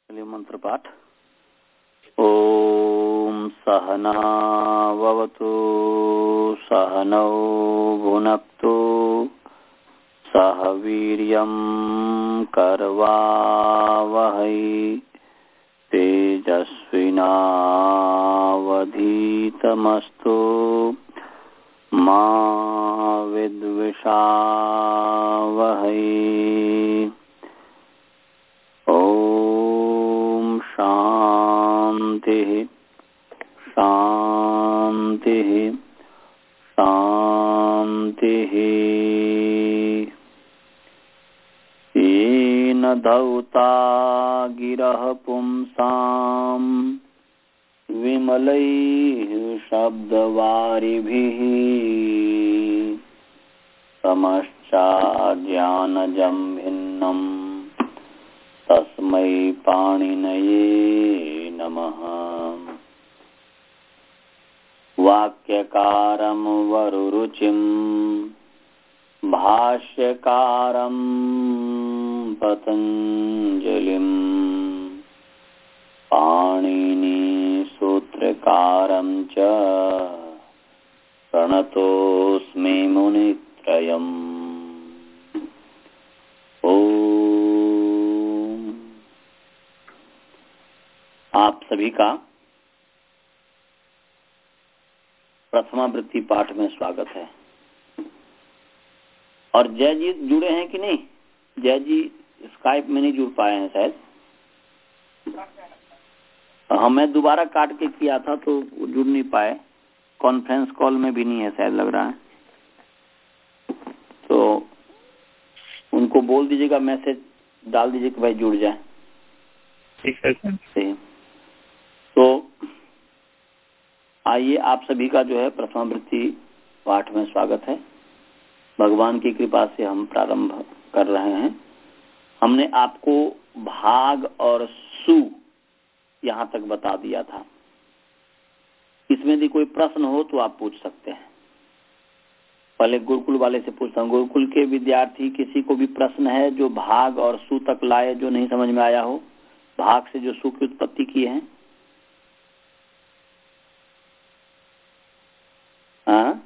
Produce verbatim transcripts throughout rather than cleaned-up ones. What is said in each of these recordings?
चलिए मंत्र पाठ। ओम सहना भवतु सहनौ भुनक्तु सह वीर्यं करवावहै तेजस्विनावधीतमस्तु मा विद्विषावहै। शांति शांति शांति। येन धौता गिरः पुंसां विमलैः शब्दवारिभिः समश्चाज्ञानजं भिन्नम् तस्मै पाणिनये नमः। वाक्यकारं वरुरुचिं भाष्यकारं पतञ्जलिं पाणिनि सूत्रकारं च प्रणतोऽस्मि मुनित्रयम्। आप सभी का प्रथमावृत्ति पाठ में स्वागत है। और जय जी जुड़े हैं कि नहीं? जय जी स्काइप में नहीं जुड़ पाए हैं शायद। हाँ, मैं दोबारा काट के किया था तो जुड़ नहीं पाए। कॉन्फ्रेंस कॉल में भी नहीं है शायद, लग रहा है। तो उनको बोल दीजिएगा, मैसेज डाल दीजिए कि भाई जुड़ जाए। ठीक है सर। तो आइए, आप सभी का जो है प्रथमावृत्ति पाठ में स्वागत है। भगवान की कृपा से हम प्रारंभ कर रहे हैं। हमने आपको भाग और सु यहाँ तक बता दिया था। इसमें यदि कोई प्रश्न हो तो आप पूछ सकते हैं। पहले गुरुकुल वाले से पूछता हूँ। गुरुकुल के विद्यार्थी किसी को भी प्रश्न है जो भाग और सु तक लाए, जो नहीं समझ में आया हो, भाग से जो सु की उत्पत्ति की है? हाँ,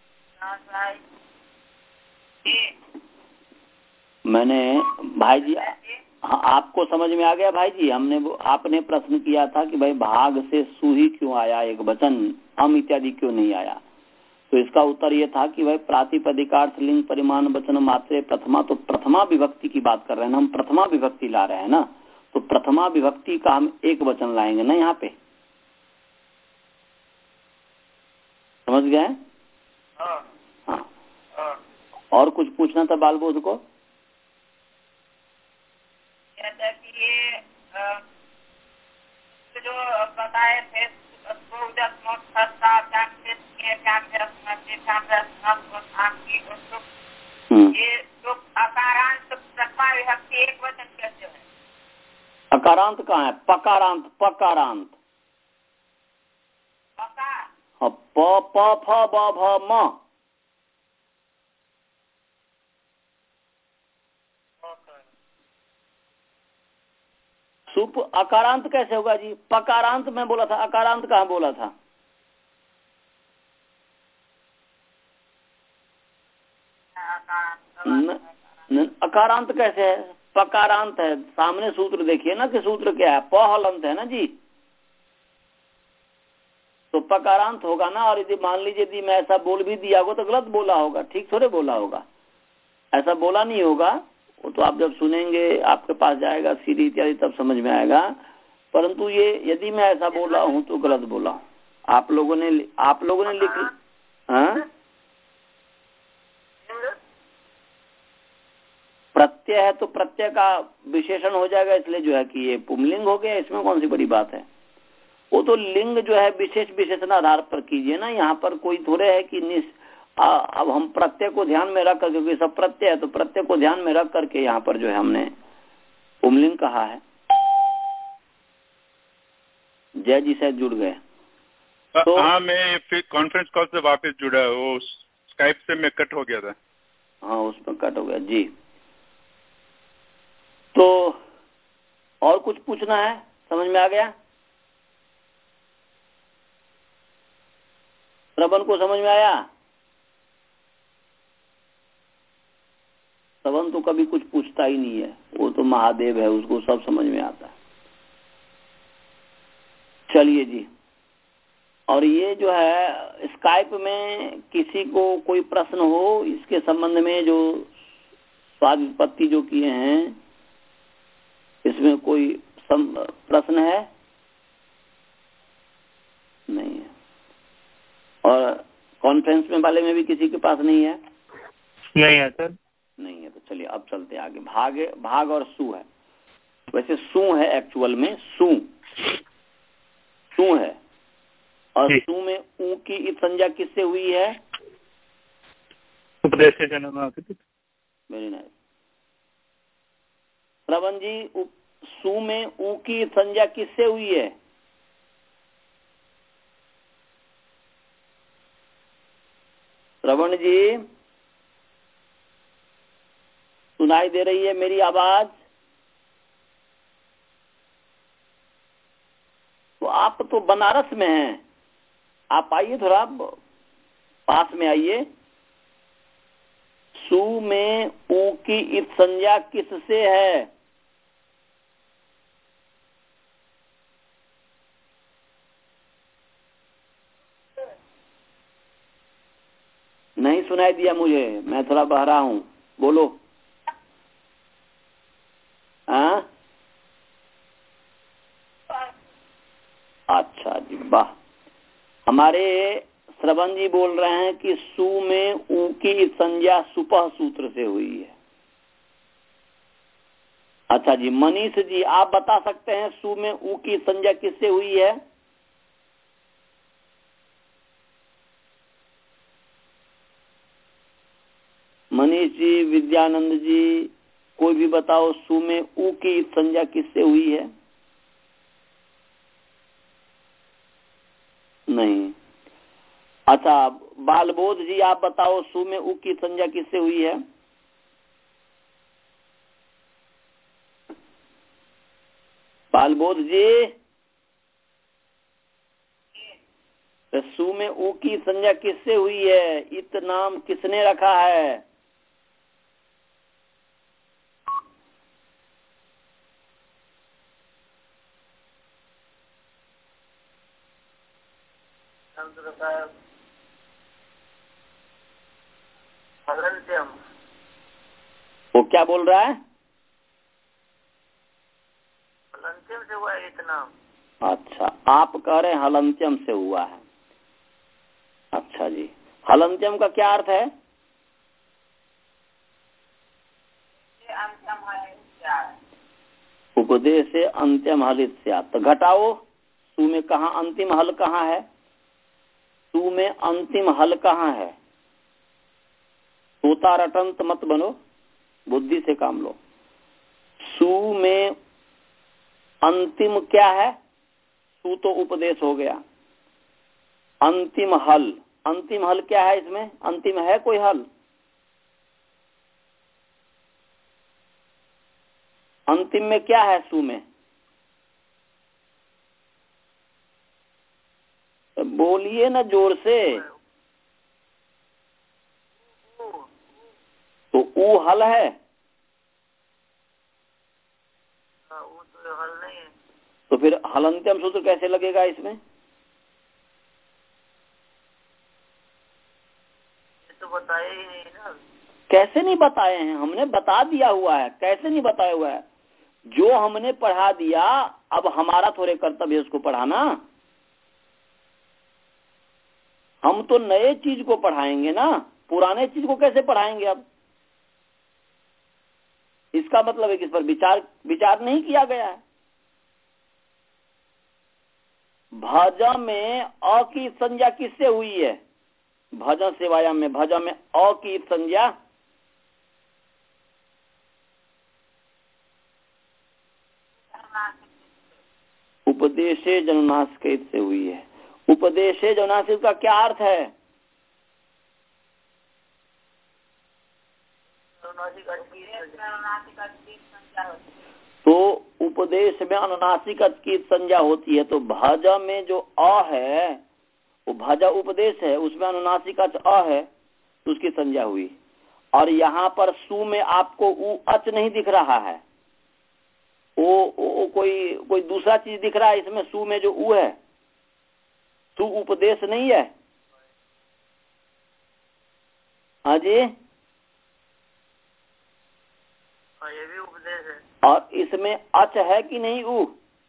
मैंने भाई जी, हाँ, आपको समझ में आ गया भाई जी? हमने आपने प्रश्न किया था कि भाई भाग से सु ही क्यों आया, एक वचन हम इत्यादि क्यों नहीं आया? तो इसका उत्तर ये था कि भाई प्रातिपदिकार्थ लिंग परिमाण वचन मात्रे प्रथमा, तो प्रथमा विभक्ति की बात कर रहे हैं ना, हम प्रथमा विभक्ति ला रहे हैं ना, तो प्रथमा विभक्ति का हम एक वचन लाएंगे ना यहाँ पे। समझ गए? हाँ। और कुछ पूछना था बाल बोध को? ये जो बताए थे ये जो अकारांत प्रथमा विभक्ति एक वचन कैसे है? अकारांत कहाँ है? पकारांत, पकारांत। पकार हाँ, प प फ ब भ म। सुप अकारांत कैसे होगा जी? पकारांत मैं बोला था, अकारांत कहाँ बोला था? न, न, अकारांत कैसे है? पकारांत है। सामने सूत्र देखिए ना कि सूत्र क्या है? प हलंत है ना जी, तो पकारांत होगा ना। और यदि मान लीजिए यदि मैं ऐसा बोल भी दिया होगा तो गलत बोला होगा, ठीक थोड़े बोला होगा। ऐसा बोला नहीं होगा, वो तो आप जब सुनेंगे आपके पास जाएगा सीडी इत्यादि तब समझ में आएगा। परंतु ये यदि मैं ऐसा बोला हूँ तो गलत बोला हूँ। आप लोगों ने आप लोगों ने लिख, हाँ, प्रत्यय है तो प्रत्यय का विशेषण हो जाएगा, इसलिए जो है कि ये पुंलिंग हो गया। इसमें कौन सी बड़ी बात है? वो तो लिंग जो है विशेष विशेषण आधार पर कीजिए ना। यहाँ पर कोई थोड़े है कि निस आ, अब हम प्रत्यय को ध्यान में रख कर, क्योंकि सब प्रत्यय है तो प्रत्यय को ध्यान में रख करके यहाँ पर जो है हमने पुंलिंग कहा है। जय जी शायद जुड़ गए। तो हाँ, मैं फिर कॉन्फ्रेंस कॉल से वापस जुड़ा, वो स्काइप से मैं कट हो गया था। हाँ, उसमें कट हो गया जी। तो और कुछ पूछना है? समझ में आ गया? श्रवण को समझ में आया? श्रवण तो कभी कुछ पूछता ही नहीं है, वो तो महादेव है, उसको सब समझ में आता है। चलिए जी, और ये जो है स्काइप में किसी को कोई प्रश्न हो इसके संबंध में, जो स्वाद विपत्ति जो किए हैं इसमें कोई प्रश्न है? नहीं है। और कॉन्फ्रेंस में वाले में भी किसी के पास नहीं है? नहीं है सर। नहीं है। तो चलिए अब चलते आगे। भाग भाग और सु है। वैसे सु है, एक्चुअल में सु सु है, और सु में ऊ की इत संज्ञा किससे हुई है? उपदेश से जन्म। Very nice. श्रवण जी, सु में ऊ की इत संज्ञा किससे हुई है? श्रवण जी, सुनाई दे रही है मेरी आवाज? तो आप तो बनारस में हैं, आप आइए थोड़ा पास में आइए। सु में ऊ की इत संज्ञा किससे है? नहीं सुनाई दिया मुझे, मैं थोड़ा बहरा हूं, बोलो। हाँ, अच्छा जी, वाह। हमारे श्रवण जी बोल रहे हैं कि सु में ऊ की संज्ञा सुपह सूत्र से हुई है। अच्छा जी, मनीष जी आप बता सकते हैं सु में ऊ की संज्ञा किससे हुई है? मनीष जी, विद्यानंद जी, कोई भी बताओ सु में ऊ की संज्ञा किससे हुई है? नहीं। अच्छा, बालबोध जी आप बताओ सु में ऊ की संज्ञा किससे हुई है? बालबोध जी, तो सु में ऊ की संज्ञा किससे हुई है? इत नाम किसने रखा है? हलंत्यम। वो क्या बोल रहा है? हलंत्यम से हुआ है इतना। अच्छा, आप कह रहे हैं हलंत्यम से हुआ है। अच्छा जी, हलंत्यम का क्या अर्थ है? उपदेश से अंत्यम हलित से। तो घटाओ, सु में कहा अंतिम हल कहाँ है? सु में अंतिम हल कहाँ है? तोता रटंत मत बनो, बुद्धि से काम लो। सु में अंतिम क्या है? सु तो उपदेश हो गया। अंतिम हल, अंतिम हल क्या है इसमें? अंतिम है कोई हल? अंतिम में क्या है सु में? बोलिए ना जोर से। तो ऊ हल है? वो तो हल नहीं है। तो फिर हलंत्यम सूत्र कैसे लगेगा इसमें? ये तो बताया ही नहीं ना। कैसे नहीं बताए हैं? हमने बता दिया हुआ है। कैसे नहीं बताया हुआ है? जो हमने पढ़ा दिया, अब हमारा थोड़े कर्तव्य है उसको पढ़ाना। हम तो नए चीज को पढ़ाएंगे ना, पुराने चीज को कैसे पढ़ाएंगे? अब इसका मतलब है कि इस पर विचार विचार नहीं किया गया है। भज में अ की संज्ञा किससे हुई है? भजन सेवायाम में भज में अ की संज्ञा उपदेशे जनुनासिक से हुई है। उपदेशे जनुनासिक का क्या अर्थ है? तो उपदेश में अनुनासिक अच की संज्ञा होती है, तो भाजा में जो अ है वो भाजा उपदेश है, उसमें अनुनासिक अच अ है तो उसकी संज्ञा हुई। और यहाँ पर सु में आपको उ अच नहीं दिख रहा है, वो, वो कोई कोई दूसरा चीज दिख रहा है। इसमें सु में जो उ है, सु उपदेश नहीं है। हाँ जी, हाँ ये भी उपदेश है। और इसमें अच है कि नहीं उ,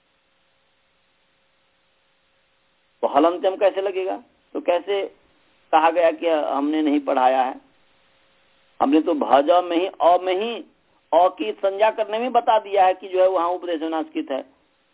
तो हलंत्यम कैसे लगेगा? तो कैसे कहा गया कि हमने नहीं पढ़ाया है? हमने तो भाजा में ही अ में ही अ की संज्ञा करने में बता दिया है कि जो है वहाँ उपदेश अनुनासिक है।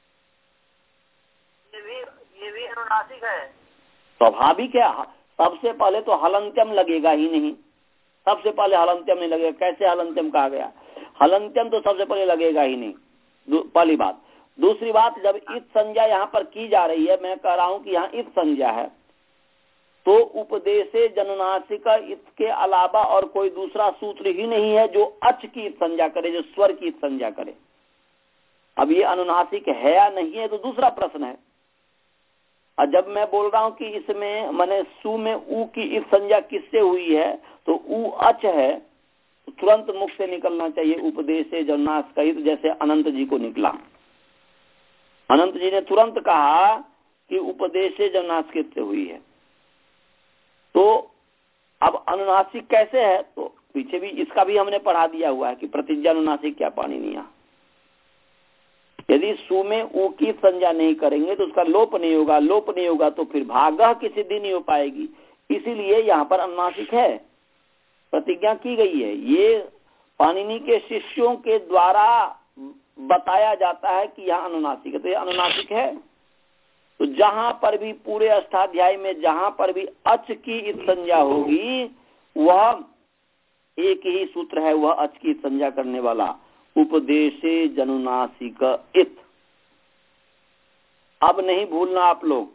ये भी ये भी अनुनासिक है। स्वाभाविक है, सबसे पहले तो हलंत्यम लगेगा ही नहीं, सबसे पहले हलंत्यम नहीं लगेगा। कैसे हलंत्यम कहा गया? हलंत्यम तो सबसे पहले लगेगा ही नहीं, पहली बात। दूसरी बात, जब इत संज्ञा यहाँ पर की जा रही है, मैं कह रहा हूँ कि यहाँ इत संज्ञा है, तो उपदेशे जननासिक इत के अलावा और कोई दूसरा सूत्र ही नहीं है जो अच की संज्ञा करे, जो स्वर की संज्ञा करे। अब ये अनुनासिक है या नहीं है तो दूसरा प्रश्न है। और जब मैं बोल रहा हूं कि इसमें माने सु में उ की इस संज्ञा किससे हुई है, तो उ अच है, तो तुरंत मुख से निकलना चाहिए उपदेशे जननासिक, जैसे अनंत जी को निकला। अनंत जी ने तुरंत कहा कि उपदेशे जननासिक से हुई है। तो अब अनुनासिक कैसे है, तो पीछे भी इसका भी हमने पढ़ा दिया हुआ है कि प्रतिज्ञा अनुनासिक क्या पाणिनीय। यदि सु में उ की संज्ञा नहीं करेंगे तो उसका लोप नहीं होगा, लोप नहीं होगा तो फिर भागह की सिद्धि नहीं हो पाएगी। इसीलिए यहाँ पर अनुनासिक है, प्रतिज्ञा की गई है। ये पाणिनि के शिष्यों के द्वारा बताया जाता है कि यहाँ अनुनासिक है, तो ये अनुनासिक है। तो जहां पर भी पूरे अष्टाध्याय में जहां पर भी अच की इत संज्ञा होगी, वह एक ही सूत्र है, वह अच की संज्ञा करने वाला, उपदेशे जनुनासिक इत। अब नहीं भूलना आप लोग,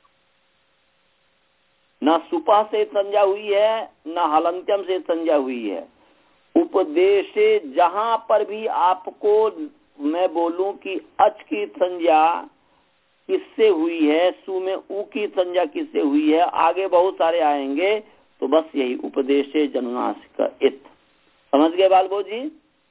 न सुपा से संज्ञा हुई है न हलंत्यम से संज्ञा हुई है। उपदेशे जहां पर भी आपको मैं बोलूं कि अच की संज्ञा किससे हुई है, सु में उ की संज्ञा किससे हुई है, आगे बहुत सारे आएंगे, तो बस यही उपदेशे जनुनासिक इत। समझ गए बालबो जी?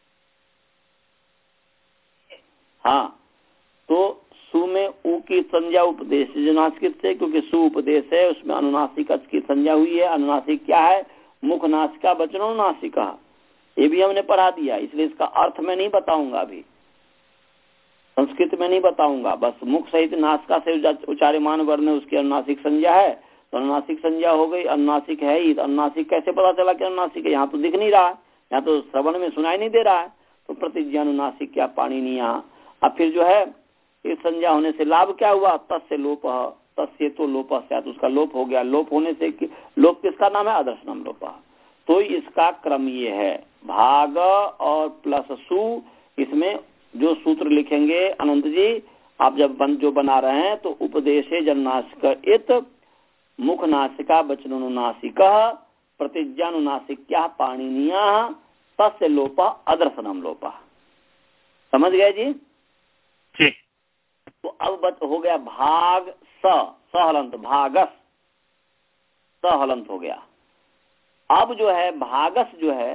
हाँ, तो सु में उ की संज्ञा उपदेश जनुनासिक से, क्योंकि सु उपदेश है, उसमें अनुनासिक अच की संज्ञा हुई है। अनुनासिक क्या है? मुख नासिका वचनोनासिका, ये भी हमने पढ़ा दिया, इसलिए इसका अर्थ मैं नहीं बताऊंगा, अभी संस्कृत में नहीं बताऊंगा। बस मुख सहित नासिका से उच्चार्यमान वर्ण उसकी अनुनासिक संज्ञा है, तो अनुनासिक संज्ञा हो गई। अनुनासिक है ही, तो अनुनासिक कैसे पता चला कि अनुनासिक है? यहाँ तो दिख नहीं रहा है, यहाँ तो श्रवण में सुनाई नहीं दे रहा है, तो प्रतिज्ञा अनुनासिक क्या पाणिनीय। अब फिर जो है इस संज्ञा होने से लाभ क्या हुआ? तस्य लोप, तस्य तो लोप से, तो उसका लोप हो गया। लोप होने से लोप किसका नाम है? अदर्शनम लोप। तो इसका क्रम ये है, भाग और प्लस सु, इसमें जो सूत्र लिखेंगे अनंत जी आप जब बन, जो बना रहे हैं, तो उपदेशे जननासिक इत, मुख नासिका वचनोनासिक, प्रतिज्ञानुनासिक क्या पाणिनीय, तस्य लोप अदर्शनम लोप। समझ गए जी? जी। तो अब बत हो गया भाग स, सहलंत, भागस सहलंत हो गया। अब जो है भागस जो है,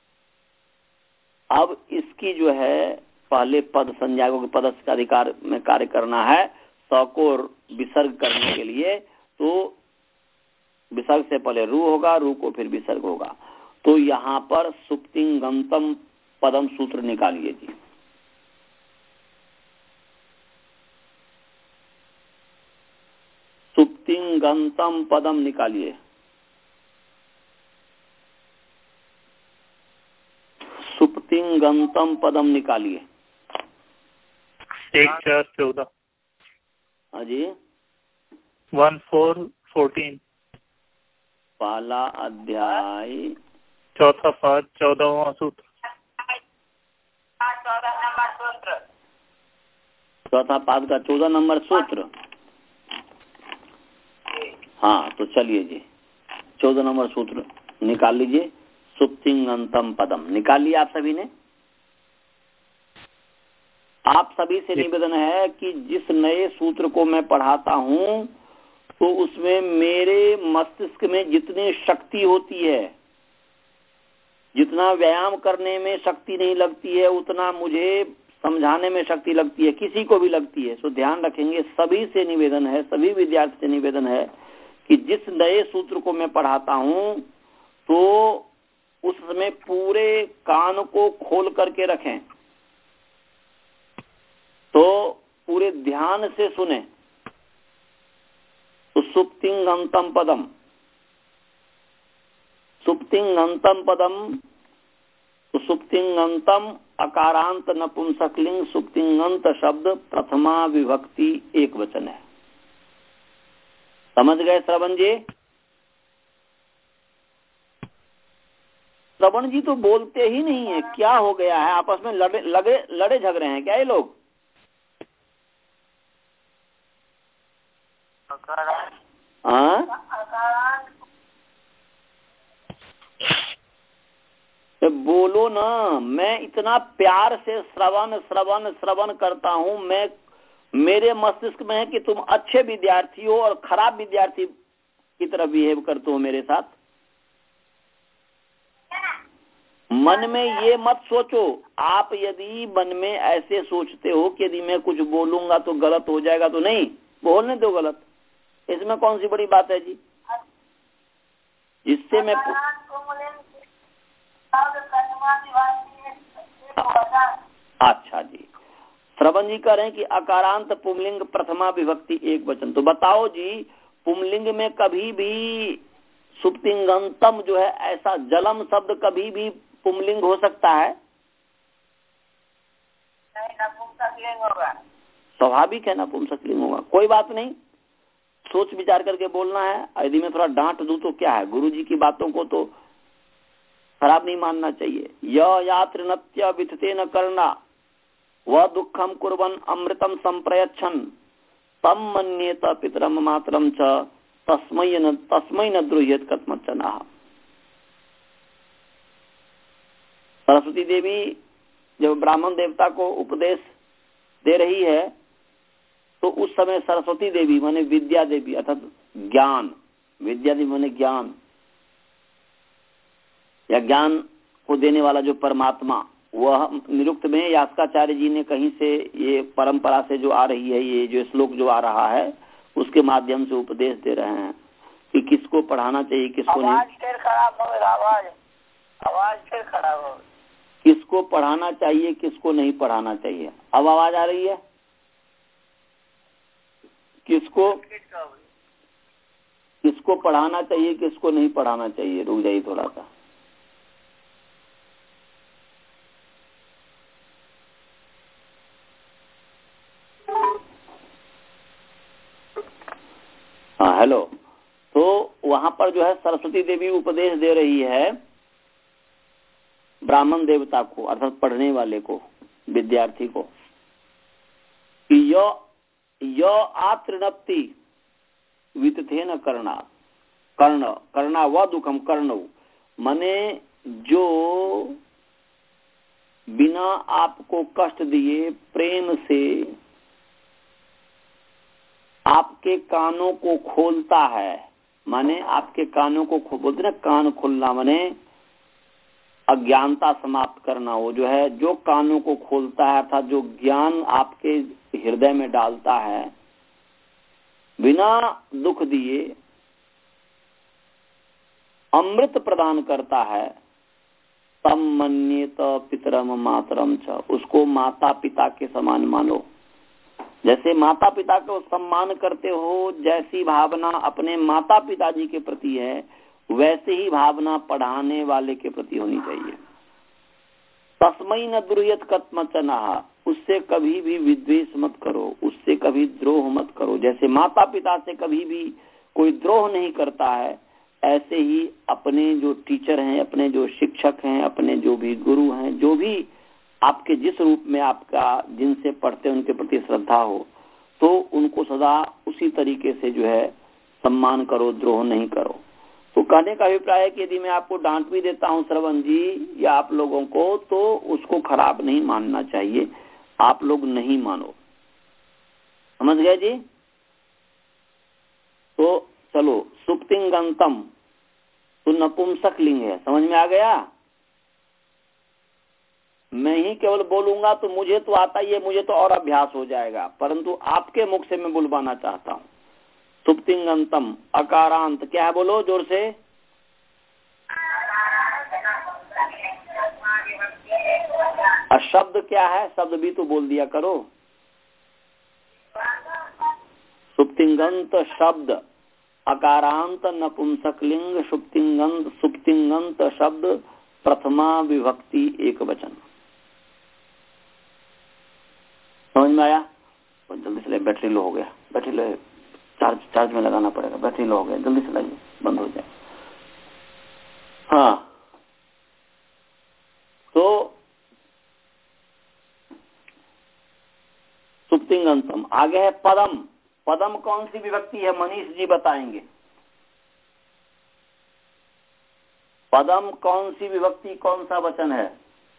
अब इसकी जो है पहले पद संज्ञा को पद का अधिकार में कार्य करना है, स को विसर्ग करने के लिए, तो विसर्ग से पहले रू होगा, रू को फिर विसर्ग होगा। तो यहाँ पर सुप्तिंगंतम पदम सूत्र निकालिए जी। सुप्तिंगंतम पदम निकालिए। सुप्तिंगंतम पदम निकालिए। एक चार चौदह। हाँ जी, वन फोर फोर्टीन। पहला अध्याय चौथा पाद चौदहवां सूत्र। चौदह नंबर सूत्र। चौथा पाद का चौदह नंबर सूत्र। हाँ, तो चलिए जी, चौदह नंबर सूत्र निकाल लीजिए। सुप्तिंगंतम पदम निकाल लिया आप सभी ने? आप सभी से निवेदन है कि जिस नए सूत्र को मैं पढ़ाता हूं तो उसमें मेरे मस्तिष्क में जितनी शक्ति होती है, जितना व्यायाम करने में शक्ति नहीं लगती है, उतना मुझे समझाने में शक्ति लगती है, किसी को भी लगती है। तो ध्यान रखेंगे, सभी से निवेदन है, सभी विद्यार्थी से निवेदन है कि जिस नए सूत्र को मैं पढ़ाता हूं तो उस समय पूरे कान को खोल करके रखें, तो पूरे ध्यान से सुने। तो सुप्तिंगंतम पदम, सुप्तिंगंतम पदम, तो सुप्तिंगंतम अकारांत नपुंसकलिंग सुप्तिंगंत शब्द प्रथमा विभक्ति एक वचन है। समझ गए श्रवण जी? श्रवण जी तो बोलते ही नहीं है, क्या हो गया है? आपस में लड़े लगे लड़े झगड़े हैं क्या ये लोग? हाँ, तो बोलो ना। मैं इतना प्यार से श्रवण श्रवण श्रवण करता हूँ, मैं मेरे मस्तिष्क में है कि तुम अच्छे विद्यार्थी हो और खराब विद्यार्थी की तरह बिहेव करते हो मेरे साथ। मन में ये मत सोचो। आप यदि मन में ऐसे सोचते हो कि यदि मैं कुछ बोलूंगा तो गलत हो जाएगा, तो नहीं, बोलने दो गलत, इसमें कौन सी बड़ी बात है जी? जिससे मैं अच्छा जी, श्रवण जी कह रहे हैं कि अकारांत पुंलिंग प्रथमा विभक्ति एक वचन। तो बताओ जी, पुंलिंग में कभी भी सुप्तिंगंतम जो है, ऐसा जलम शब्द कभी भी पुंलिंग हो सकता है? नहीं, नपुंसकलिंग होगा। स्वाभाविक है नपुंसकलिंग होगा, कोई बात नहीं, सोच विचार करके बोलना है। यदि मैं थोड़ा डांट दूं तो क्या है, गुरु जी की बातों को तो खराब नहीं मानना चाहिए। य यात्र नत्य विथते न करना वह दुखम कुर्बन अमृतम संप्रयच्छन तम मन्येत पितरम मातरम च तस्मै न तस्मै न द्रुह्येत कथमचना। सरस्वती देवी जब ब्राह्मण देवता को उपदेश दे रही है तो उस समय सरस्वती देवी माने विद्या देवी अर्थात ज्ञान, विद्या देवी माने ज्ञान या ज्ञान को देने वाला जो परमात्मा, वह निरुक्त में यास्काचार्य जी ने कहीं से ये परंपरा से जो आ रही है, ये जो श्लोक जो आ रहा है उसके माध्यम से उपदेश दे रहे हैं कि किसको पढ़ाना चाहिए, किसको नहीं। आवाज फिर खराब हो गई, आवाज आवाज फिर खराब हो गई। किसको पढ़ाना चाहिए, किसको नहीं पढ़ाना चाहिए। अब आवाज आ रही है? किसको किसको पढ़ाना चाहिए, किसको नहीं पढ़ाना चाहिए? रुक जाइए थोड़ा सा। हाँ, हेलो। तो वहां पर जो है सरस्वती देवी उपदेश दे रही है ब्राह्मण देवता को अर्थात पढ़ने वाले को, विद्यार्थी को, कि यो यो आत्रिणप्ति वितथे न करना कर्ण करना व दुखम कर्ण, माने जो बिना आपको कष्ट दिए प्रेम से आपके कानों को खोलता है, माने आपके कानों को खो बोलते ना, कान खोलना माने अज्ञानता समाप्त करना। वो जो है जो कानों को खोलता है अर्थात जो ज्ञान आपके हृदय में डालता है बिना दुख दिए, अमृत प्रदान करता है, तम मन्येत पितरम मातरम च, उसको माता पिता के समान मानो। जैसे माता पिता को सम्मान करते हो, जैसी भावना अपने माता पिताजी के प्रति है, वैसे ही भावना पढ़ाने वाले के प्रति होनी चाहिए। तस्मै न द्रुह्येत कथमचना, उससे कभी भी विद्वेष मत करो, उससे कभी द्रोह मत करो। जैसे माता पिता से कभी भी कोई द्रोह नहीं करता है, ऐसे ही अपने जो टीचर हैं, अपने जो शिक्षक हैं, अपने जो भी गुरु हैं, जो भी आपके जिस रूप में आपका जिनसे पढ़ते हैं उनके प्रति श्रद्धा हो, तो उनको सदा उसी तरीके से जो है सम्मान करो, द्रोह नहीं करो। तो कहने का अभिप्राय है कि यदि मैं आपको डांट भी देता हूं श्रवण जी या आप लोगों को, तो उसको खराब नहीं मानना चाहिए। आप लोग नहीं मानो। समझ गए जी? तो चलो, सुप्तिंगंतम तो नपुंसक लिंग है, समझ में आ गया? मैं ही केवल बोलूंगा तो मुझे तो आता ही है, मुझे तो और अभ्यास हो जाएगा, परंतु आपके मुख से मैं बुलवाना चाहता हूँ। सुप्तिंगंतम अकारांत क्या है, बोलो जोर से। और शब्द क्या है, शब्द भी तो बोल दिया करो। सुप्तिंगंत शब्द, अकारांत नपुंसकलिंग, सुप्तिंगंत सुप्तिंगंत शब्द प्रथमा विभक्ति एक वचन। समझ में आया? तो जल्दी से, बैटरी लो हो गया, बैटरी लो, चार्ज चार्ज में लगाना पड़ेगा, बैटरी लो हो गया, जल्दी से लाइए, बंद हो जाए। हाँ, तो सुप्तिंगंतम। आगे है पदम। पदम कौन सी विभक्ति है, मनीष जी बताएंगे। पदम कौन सी विभक्ति, कौन सा वचन है?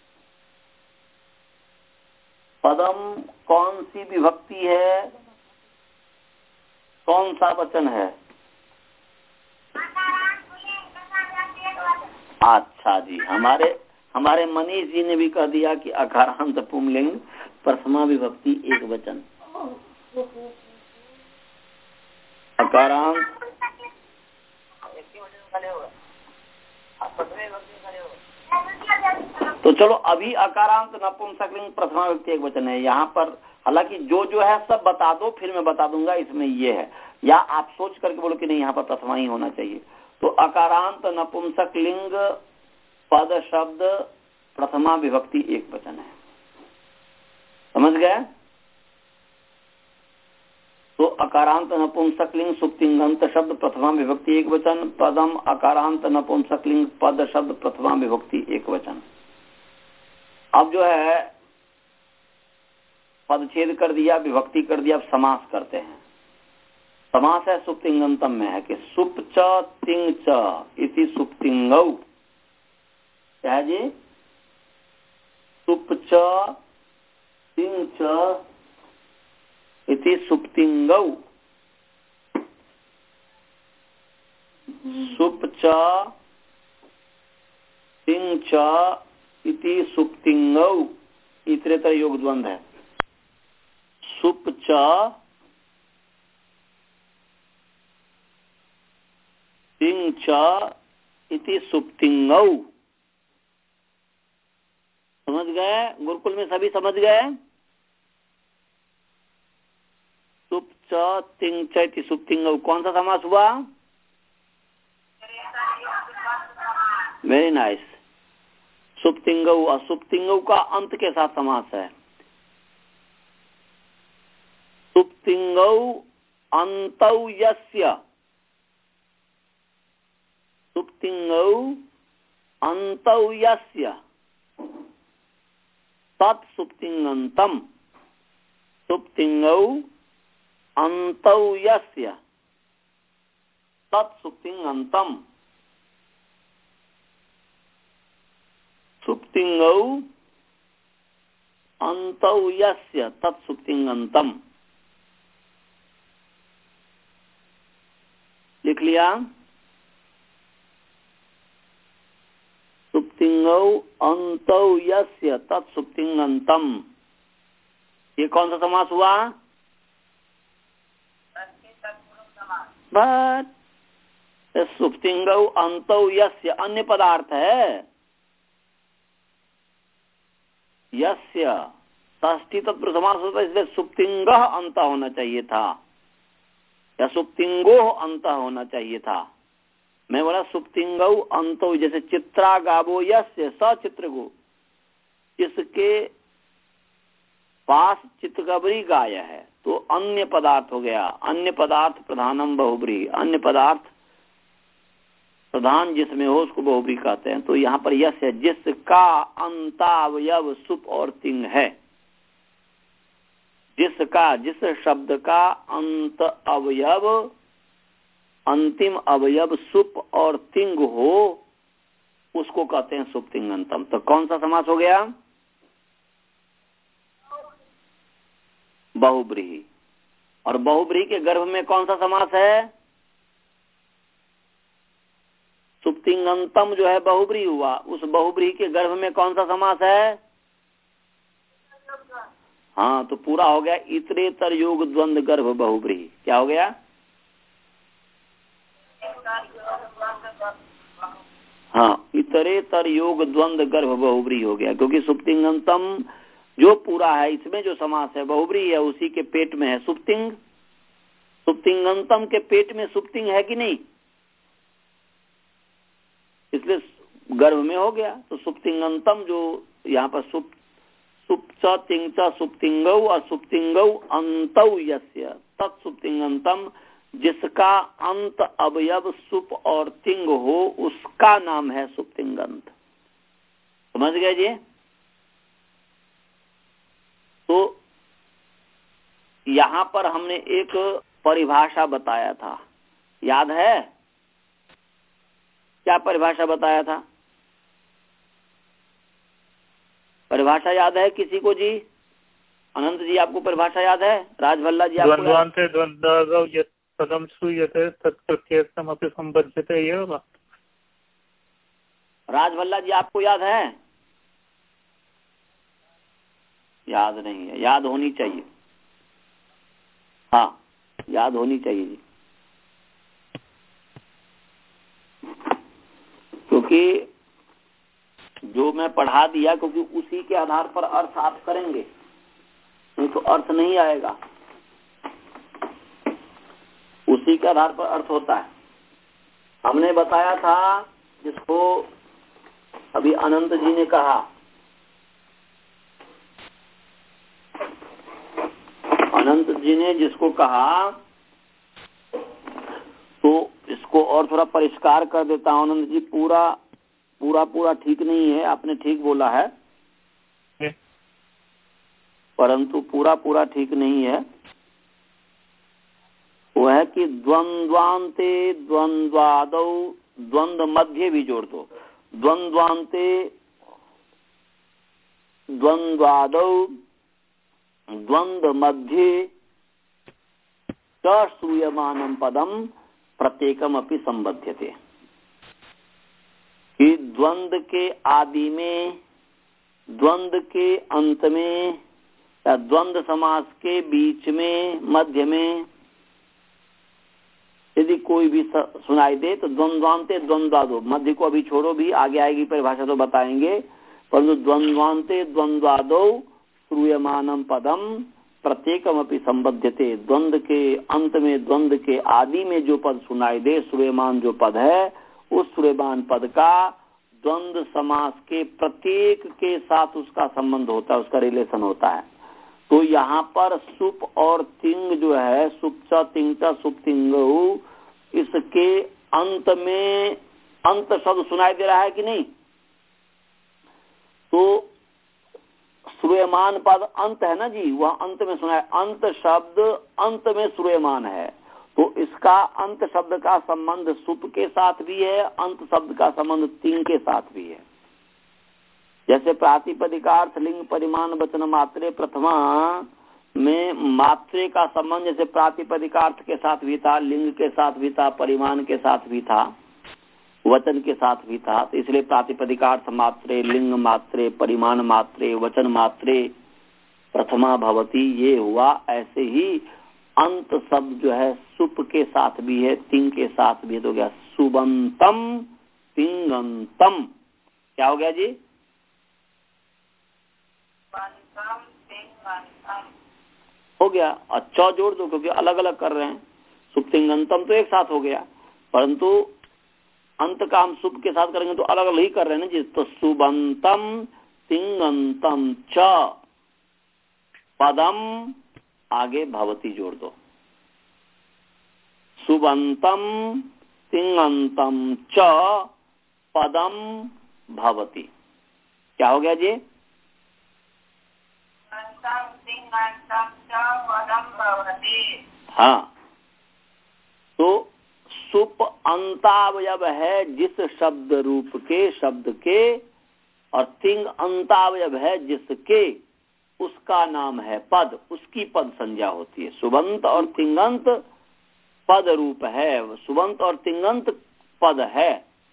पदम कौन सी विभक्ति है, कौन सा वचन है? अच्छा जी, हमारे हमारे मनीष जी ने भी कह दिया कि अकारांत पुंलिंग प्रथमा विभक्ति एक वचन। अकारांत तो चलो, अभी अकारांत नपुंसकलिंग प्रथमा विभक्ति एक वचन है यहाँ पर। हालांकि जो जो है सब बता दो, फिर मैं बता दूंगा इसमें ये है, या आप सोच करके बोलो कि नहीं यहाँ पर प्रथमा ही होना चाहिए। तो अकारांत नपुंसकलिंग पद शब्द प्रथमा विभक्ति एक वचन है। समझ गए? तो अकारांत नपुंसकलिंग सुप्तिंगंत शब्द प्रथमा विभक्ति एक वचन, पदम अकारांत नपुंसकलिंग पद शब्द प्रथमा विभक्ति एक वचन। अब जो है पदछेद कर दिया, विभक्ति कर दिया, अब समास करते हैं। समास है सुप्तिंगंतम में है कि सुप च तिंग च इति सुप्तिंगौ। क्या है जी? सुप च तिंग च इति सुप्तिंगौ। सुप च तिंग च इति सुप्तिंगौ, इतरेतर योग द्वंद है। सुप च तिंग च इति सुप्तिंगौ। समझ गए? गुरुकुल में सभी समझ गए? सुप च तिंग च इति सुप्तिंगौ कौन सा समास हुआ? Very nice. सुप्तिंगौ, और सुप्तिंगौ का अंत के साथ समास है। सुप्तिंगौ अंतौ यस्य, सुप्तिंगौ अंतौ यस्य तत् सुप्तिंगंतम। सुप्तिंगौ अंतौ यस्य तत् सुप्तिंगंतम। सुप्तिंगौ अंतौ यस्य तत् सुप्तिंगंतम। लिख लिया? सुप्तिंगौ अंतौ यस्य तत् सुप्तिंगंतम। ये कौन सा समास हुआ? बस सुप्तिंगौ अंतौ यस्य अन्य पदार्थ है। यस्य षष्ठी तत्पुरुष समास होता है, इसलिए सुप्तिंगः अंत होना चाहिए था, या सुप्तिंगो अंत होना चाहिए था। मैं बोला सुप्तिंगौ अंतो, जैसे चित्रा गावो यस्य स चित्रगो, जिसके पास चित्रगबरी गाय है, तो अन्य पदार्थ हो गया। अन्य पदार्थ प्रधानम बहुब्री, अन्य पदार्थ प्रधान जिसमें हो उसको बहुब्री कहते हैं। तो यहाँ पर यश है, जिसका अंतावयव सुप और तिंग है। जिसका, जिस शब्द का अंत अवयव, अंतिम अवयव सुप और तिंग हो, उसको कहते हैं सुप्तिंगंतम। तो कौन सा समास हो गया? बहुब्रीहि। और बहुब्रीहि के गर्भ में कौन सा समास है? सुप्तिंगंतम जो है बहुब्रीहि हुआ, उस बहुब्रीहि के गर्भ में कौन सा समास है? हाँ, तो पूरा हो गया इतरेतर योग द्वंद गर्भ बहुब्रीहि। क्या हो गया? हाँ, इतरेतर योग द्वंद गर्भ बहुब्रीहि हो गया, क्योंकि सुप्तिंगंतम जो पूरा है इसमें जो समास है बहुब्रीहि है, उसी के पेट में है सुप्तिंग। सुप्तिंगंतम के पेट में सुप्तिंग है कि नहीं? इसलिए गर्भ में हो गया। तो सुप्तिंगंतम जो यहाँ पर सुप सुप्त तिंग सुप्तिंगौ और सुप्तिंगौ अंतौ यस्य तत्सुप्तिंगंतम, जिसका अंत अवयव सुप और तिंग हो उसका नाम है सुप्तिंगंत। समझ गए जी? तो यहाँ पर हमने एक परिभाषा बताया था, याद है? क्या परिभाषा बताया था? परिभाषा याद है किसी को जी? अनंत जी आपको परिभाषा याद है? राजभल्ला जी आपको द्वंद्वान्ते द्वंद्वादौ यत् पदं श्रूयते तत्प्रत्ययमपि संबध्यते एव। राजभल्ला जी आपको याद है? याद नहीं है, याद होनी चाहिए। हाँ, याद होनी चाहिए जी, क्योंकि जो मैं पढ़ा दिया, क्योंकि उसी के आधार पर अर्थ आप करेंगे, नहीं तो अर्थ नहीं आएगा। उसी के आधार पर अर्थ होता है। हमने बताया था, जिसको अभी अनंत जी ने कहा, अनंत जी ने जिसको कहा, तो इसको और थोड़ा परिष्कार कर देता हूं। अनंत जी पूरा पूरा पूरा ठीक नहीं है, आपने ठीक बोला है, परंतु पूरा पूरा ठीक नहीं है। वो है कि द्वंद्वान्ते द्वंद्वादौ, द्वंद्व मध्य भी जोड़ दो। द्वंद्वान्ते द्वंद्वादौ द्वंद्व मध्य च श्रूयमानं पदम प्रत्येकम अपि संबध्यते। कि द्वंद्व के आदि में, द्वंद्व के अंत में, या द्वंद्व समास के बीच में, मध्य में यदि कोई भी सुनाई दे तो द्वंद्वान्ते द्वंद्वादो, मध्य को अभी छोड़ो, भी आगे आएगी परिभाषा तो बताएंगे, परंतु द्वंद्वान्ते द्वंद्वादो श्रूयमानं पदम प्रत्येकमपि संबध्यते। द्वंद्व के अंत में, द्वंद्व के आदि में जो पद सुनाई दे, श्रूयमान जो पद है, उस श्रूयमान पद का द्वंद्व समास के प्रत्येक के साथ उसका संबंध होता है, उसका रिलेशन होता है। तो यहाँ पर सुप और तिंग जो है, सुप्चा तिंगचा सुप्तिंगौ, इसके अंत में अंत शब्द सुनाई दे रहा है कि नहीं? तो श्रूयमान पद अंत है ना जी, वह अंत में सुना है। अंत शब्द अंत में श्रूयमान है, तो इसका अंत शब्द का संबंध सुप के साथ भी है, अंत शब्द का संबंध तिंग के साथ भी है। जैसे प्रातिपदिकार्थ लिंग परिमाण वचन मात्रे प्रथमा में मात्रे का संबंध जैसे प्रातिपदिकार्थ के साथ भी था, लिंग के साथ भी था, परिमाण के साथ भी था, वचन के साथ भी था। तो इसलिए प्रातिपदिकार्थ मात्रे, लिंग मात्रे, परिमाण मात्रे, वचन मात्रे प्रथमा भवती, ये हुआ। ऐसे ही अंत शब्द जो है सुप के साथ भी है, तिंग के साथ भी है, तो गया सुबंतम तिंगंतम। क्या हो गया जी? हो गया। अच्छा जोड़ दो, क्योंकि अलग अलग कर रहे हैं। सुप्तिंगंतम तो एक साथ हो गया, परंतु अंत का हम सुप के साथ करेंगे तो अलग अलग ही कर रहे हैं ना जी। तो सुबंतम तिंगंतम च पदम, आगे भवती जोड़ दो। सुबंतम तिंगंतम च पदम भवती। क्या हो गया जी? हाँ, तो सुप अंतावयव है जिस शब्द रूप के, शब्द के, और तिंग अंतावयव है जिसके, उसका नाम है पद, उसकी पद संज्ञा होती है। सुबंत और तिंगंत पद रूप है, सुबंत और तिंगंत पद है।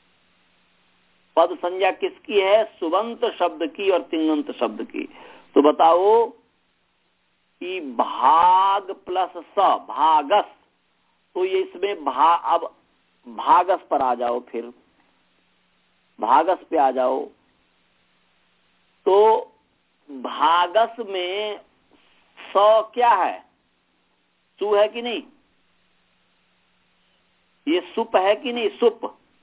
पद संज्ञा किसकी है? सुबंत शब्द की और तिंगंत शब्द की। तो बताओ कि भाग प्लस स भागस, तो ये इसमें भा अब भागस पर आ जाओ, फिर भागस पे आ जाओ। तो भागस में स क्या है? सु है कि नहीं? ये सुप है कि नहीं? सुप,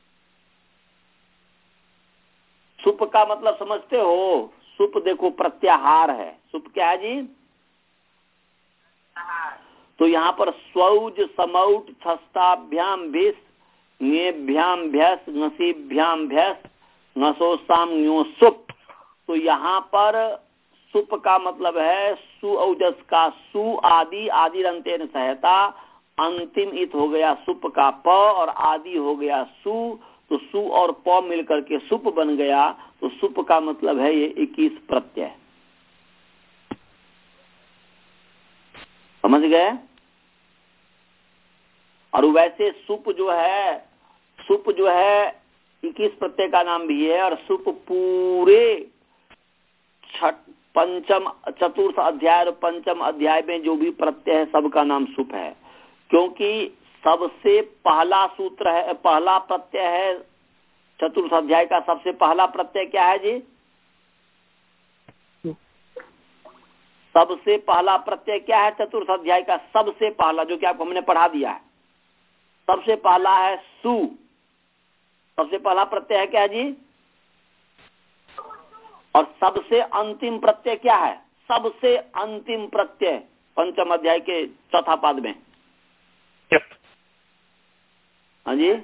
सुप का मतलब समझते हो? सुप देखो प्रत्याहार है। सुप क्या है जी? तो यहाँ पर स्वौज समौट छस्ताभ्याम भिस ङेभ्याम भ्यस ङसीभ्याम भ्यस ङसोसाम ङो सुप। तो यहाँ पर सुप का मतलब है सु औजस का सु आदि, आदि अंतेन सहता, अंतिम इत हो गया सुप का प और आदि हो गया सु। तो सु और प मिलकर के सुप बन गया। तो सुप का मतलब है ये इक्कीस प्रत्यय। समझ गए? और वैसे सुप जो है, सुप जो है इक्कीस प्रत्यय का नाम भी है। और सुप पूरे छठ पंचम चतुर्थ अध्याय और पंचम अध्याय में जो भी प्रत्यय है सबका नाम सुप है, क्योंकि सबसे पहला सूत्र है, पहला प्रत्यय है चतुर्थ अध्याय का। सबसे पहला प्रत्यय क्या है जी? सबसे पहला प्रत्यय क्या है चतुर्थ अध्याय का? सबसे पहला, जो कि आपको हमने पढ़ा दिया है, सबसे पहला है सु। सबसे पहला प्रत्यय है क्या जी? और सबसे अंतिम प्रत्यय क्या है? सबसे अंतिम प्रत्यय पंचम अध्याय के चौथा पाद में। हाँ जी,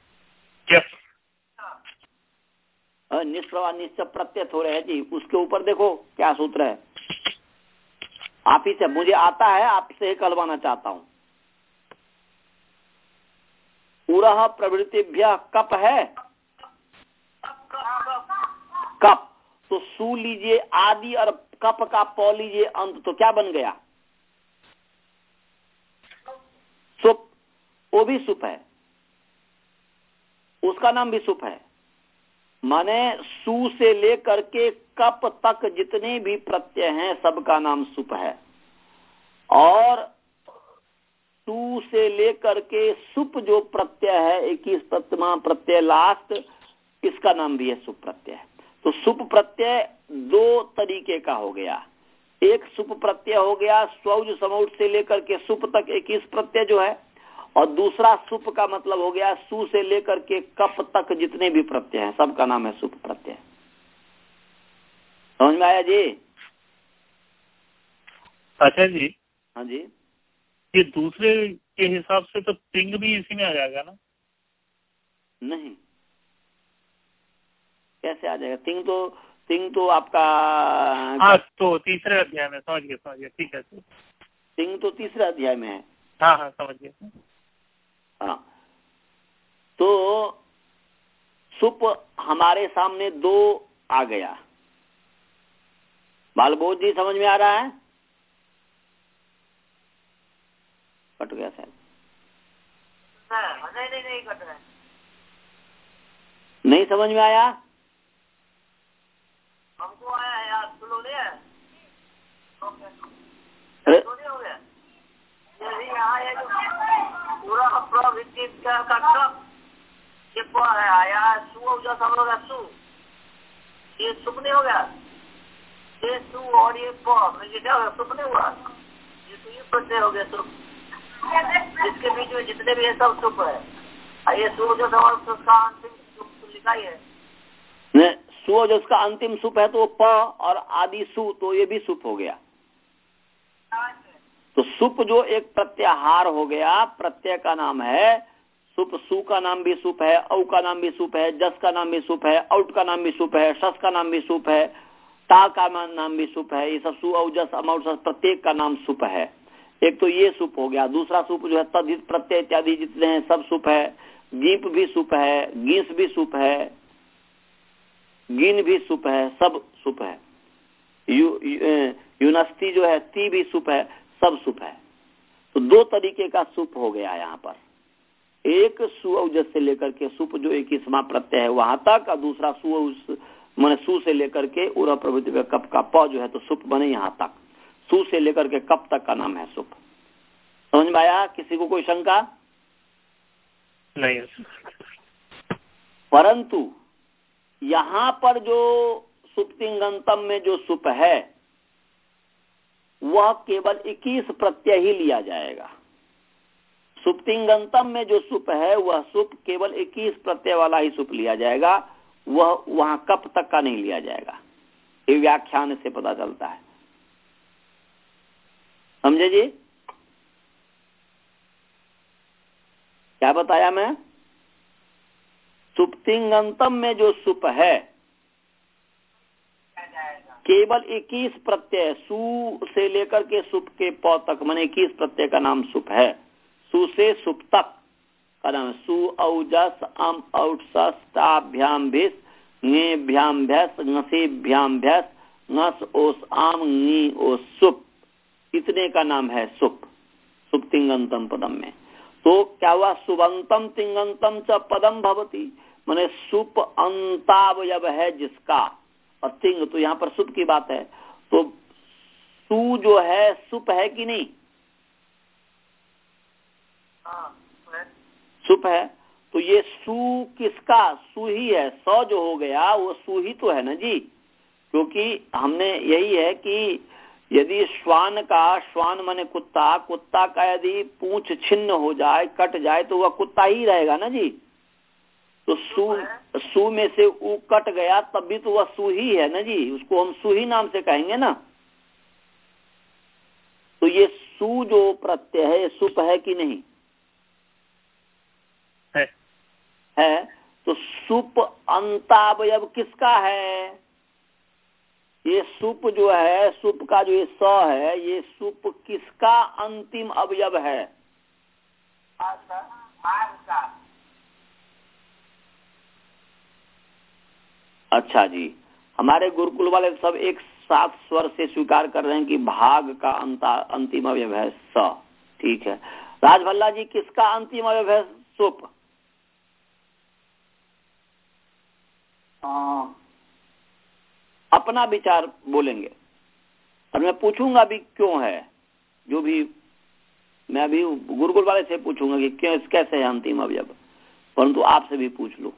निष्प्रभा निश्चय प्रत्यय थोड़े है जी। उसके ऊपर देखो क्या सूत्र है। आप ही से, मुझे आता है, आपसे ही कहलवाना चाहता हूं। उरह प्रवृत्तिभ्य कप है, कप। तो सु लीजिए आदि और कप का प लीजिए अंत, तो क्या बन गया? सुप। वो भी सुप है, उसका नाम भी सुप है। माने सु से लेकर के कप तक जितने भी प्रत्यय हैं सबका नाम सुप है। और सु से लेकर के सुप जो प्रत्यय है, इक्कीस प्रथमा प्रत्यय लास्ट, इसका नाम भी है सुप प्रत्यय। तो सुप प्रत्यय दो तरीके का हो गया। एक सुप प्रत्यय हो गया स्वौज समौट से लेकर के सुप तक इक्कीस प्रत्यय जो है, और दूसरा सुप का मतलब हो गया सु से लेकर के कप तक जितने भी प्रत्यय हैं सबका नाम है सुप प्रत्यय। समझ में आया जी? अच्छा जी। हाँ जी। ये दूसरे के हिसाब से तो तिंग भी इसी में आ जाएगा ना? नहीं, कैसे आ जाएगा? तिंग तो तिंग तो आपका हाँ, तो तीसरे अध्याय में। समझ गया, समझ गया, ठीक है। तिंग तो तीसरे अध्याय में है। हाँ हाँ, समझ गया। हाँ, तो सुप हमारे सामने दो आ गया। बालबोध जी समझ में आ रहा है? कट गया सर। नहीं नहीं नहीं कट रहा है। नहीं समझ में आया? हमको आया यार, सुनो नहीं। अरे हो गया यही यहाँ है जो पूरा प्रवृत्ति का कप ये प है आया सु जो सब लोग सु, ये सुप नहीं हो गया। ये सु और ये प ये क्या होगा? सुप नहीं हुआ। ये तो ये प्रत्यय हो गया सुप। इसके बीच में जितने भी है सब सुप है। ये सु जो सब उसका अंतिम सुप लिखा ही है। सु जो उसका अंतिम सुप है तो प और आदि सु, तो ये भी सुप हो गया। तो सुप जो एक प्रत्याहार हो गया, प्रत्यय का नाम है सुप। सु का नाम भी सुप है, औ का नाम भी सुप है, जस का नाम भी सुप है, औट का नाम भी सुप है, शस का नाम भी सुप है, ता का नाम भी सुप है। ये सब सु औ जस अमौट शस प्रत्येक का नाम सुप है। एक तो ये सुप हो गया। दूसरा सुप जो है तद्धित प्रत्यय इत्यादि जितने हैं सब सुप है। गीप भी सुप है, गीस भी सुप है, गिन भी सुप है, सब सुप है। यु, यु, युनस्ती जो है, ती भी सुप है, सब सुप है। तो दो तरीके का सुप हो गया यहाँ पर, एक सुअवजस से लेकर के सुप जो इक्कीसवां प्रत्यय है वहां तक, और दूसरा सु मैंने सु से लेकर के उरा प्रभृति कप का प जो है तो सुप बने यहाँ तक, सु से लेकर के कप तक का नाम है सुप। समझ में आया? किसी को कोई शंका? नहीं। परंतु यहाँ पर जो सुप्तिंगंतम में जो सुप है वह केवल इक्कीस प्रत्यय ही लिया जाएगा। सुप्तिंगंतम में जो सुप है वह सुप केवल इक्कीस प्रत्यय वाला ही सुप लिया जाएगा, वह वहां कप तक का नहीं लिया जाएगा। ये व्याख्यान से पता चलता है। समझे जी? क्या बताया मैं? सुप्तिंगंतम में जो सुप है केवल इक्कीस प्रत्यय, सु से लेकर के सुप के प तक माने इक्कीस प्रत्यय का नाम सुप है। सु से सुप तक का नाम सु औजस अम औट्सस ताभ्याम भिस ङेभ्याम भ्यस ङसेभ्याम भ्यस ङस ओस आम ङी ओस सुप, इतने का नाम है सुप, सुप तिंगंतम पदम में। तो क्या हुआ? सुबंतम तिंगंतम च पदम भवती, माने सुप अंतावयव है जिसका, और तिंग तो यहाँ पर सुप की बात है। तो सु जो है सुप है कि नहीं? सुप है। तो ये सु किसका? सु ही है। सौ जो हो गया वो सु ही तो है ना जी, क्योंकि हमने यही है कि यदि श्वान का, श्वान माने कुत्ता, कुत्ता का यदि पूंछ छिन्न हो जाए, कट जाए, तो वह कुत्ता ही रहेगा ना जी। तो सु सु में से उ कट गया तब भी तो वह सु ही है ना जी, उसको हम सु ही नाम से कहेंगे ना। तो ये सु जो प्रत्यय है सुप है कि नहीं? है, है। तो सुप अंतावयव किसका है? ये सुप जो है, सुप का जो ये स है, ये सुप किसका अंतिम अवयव है? अच्छा जी, हमारे गुरुकुल वाले सब एक साथ स्वर से स्वीकार कर रहे हैं कि भाग का अंता अंतिम अवयव है स। ठीक है। राजभल्ला जी, किसका अंतिम अवयव है सुप? अपना विचार बोलेंगे और मैं पूछूंगा भी क्यों है, जो भी मैं अभी गुरुकुल वाले से पूछूंगा कि क्यों कैसे है अंतिम अवयव, परंतु आपसे भी पूछ लूं।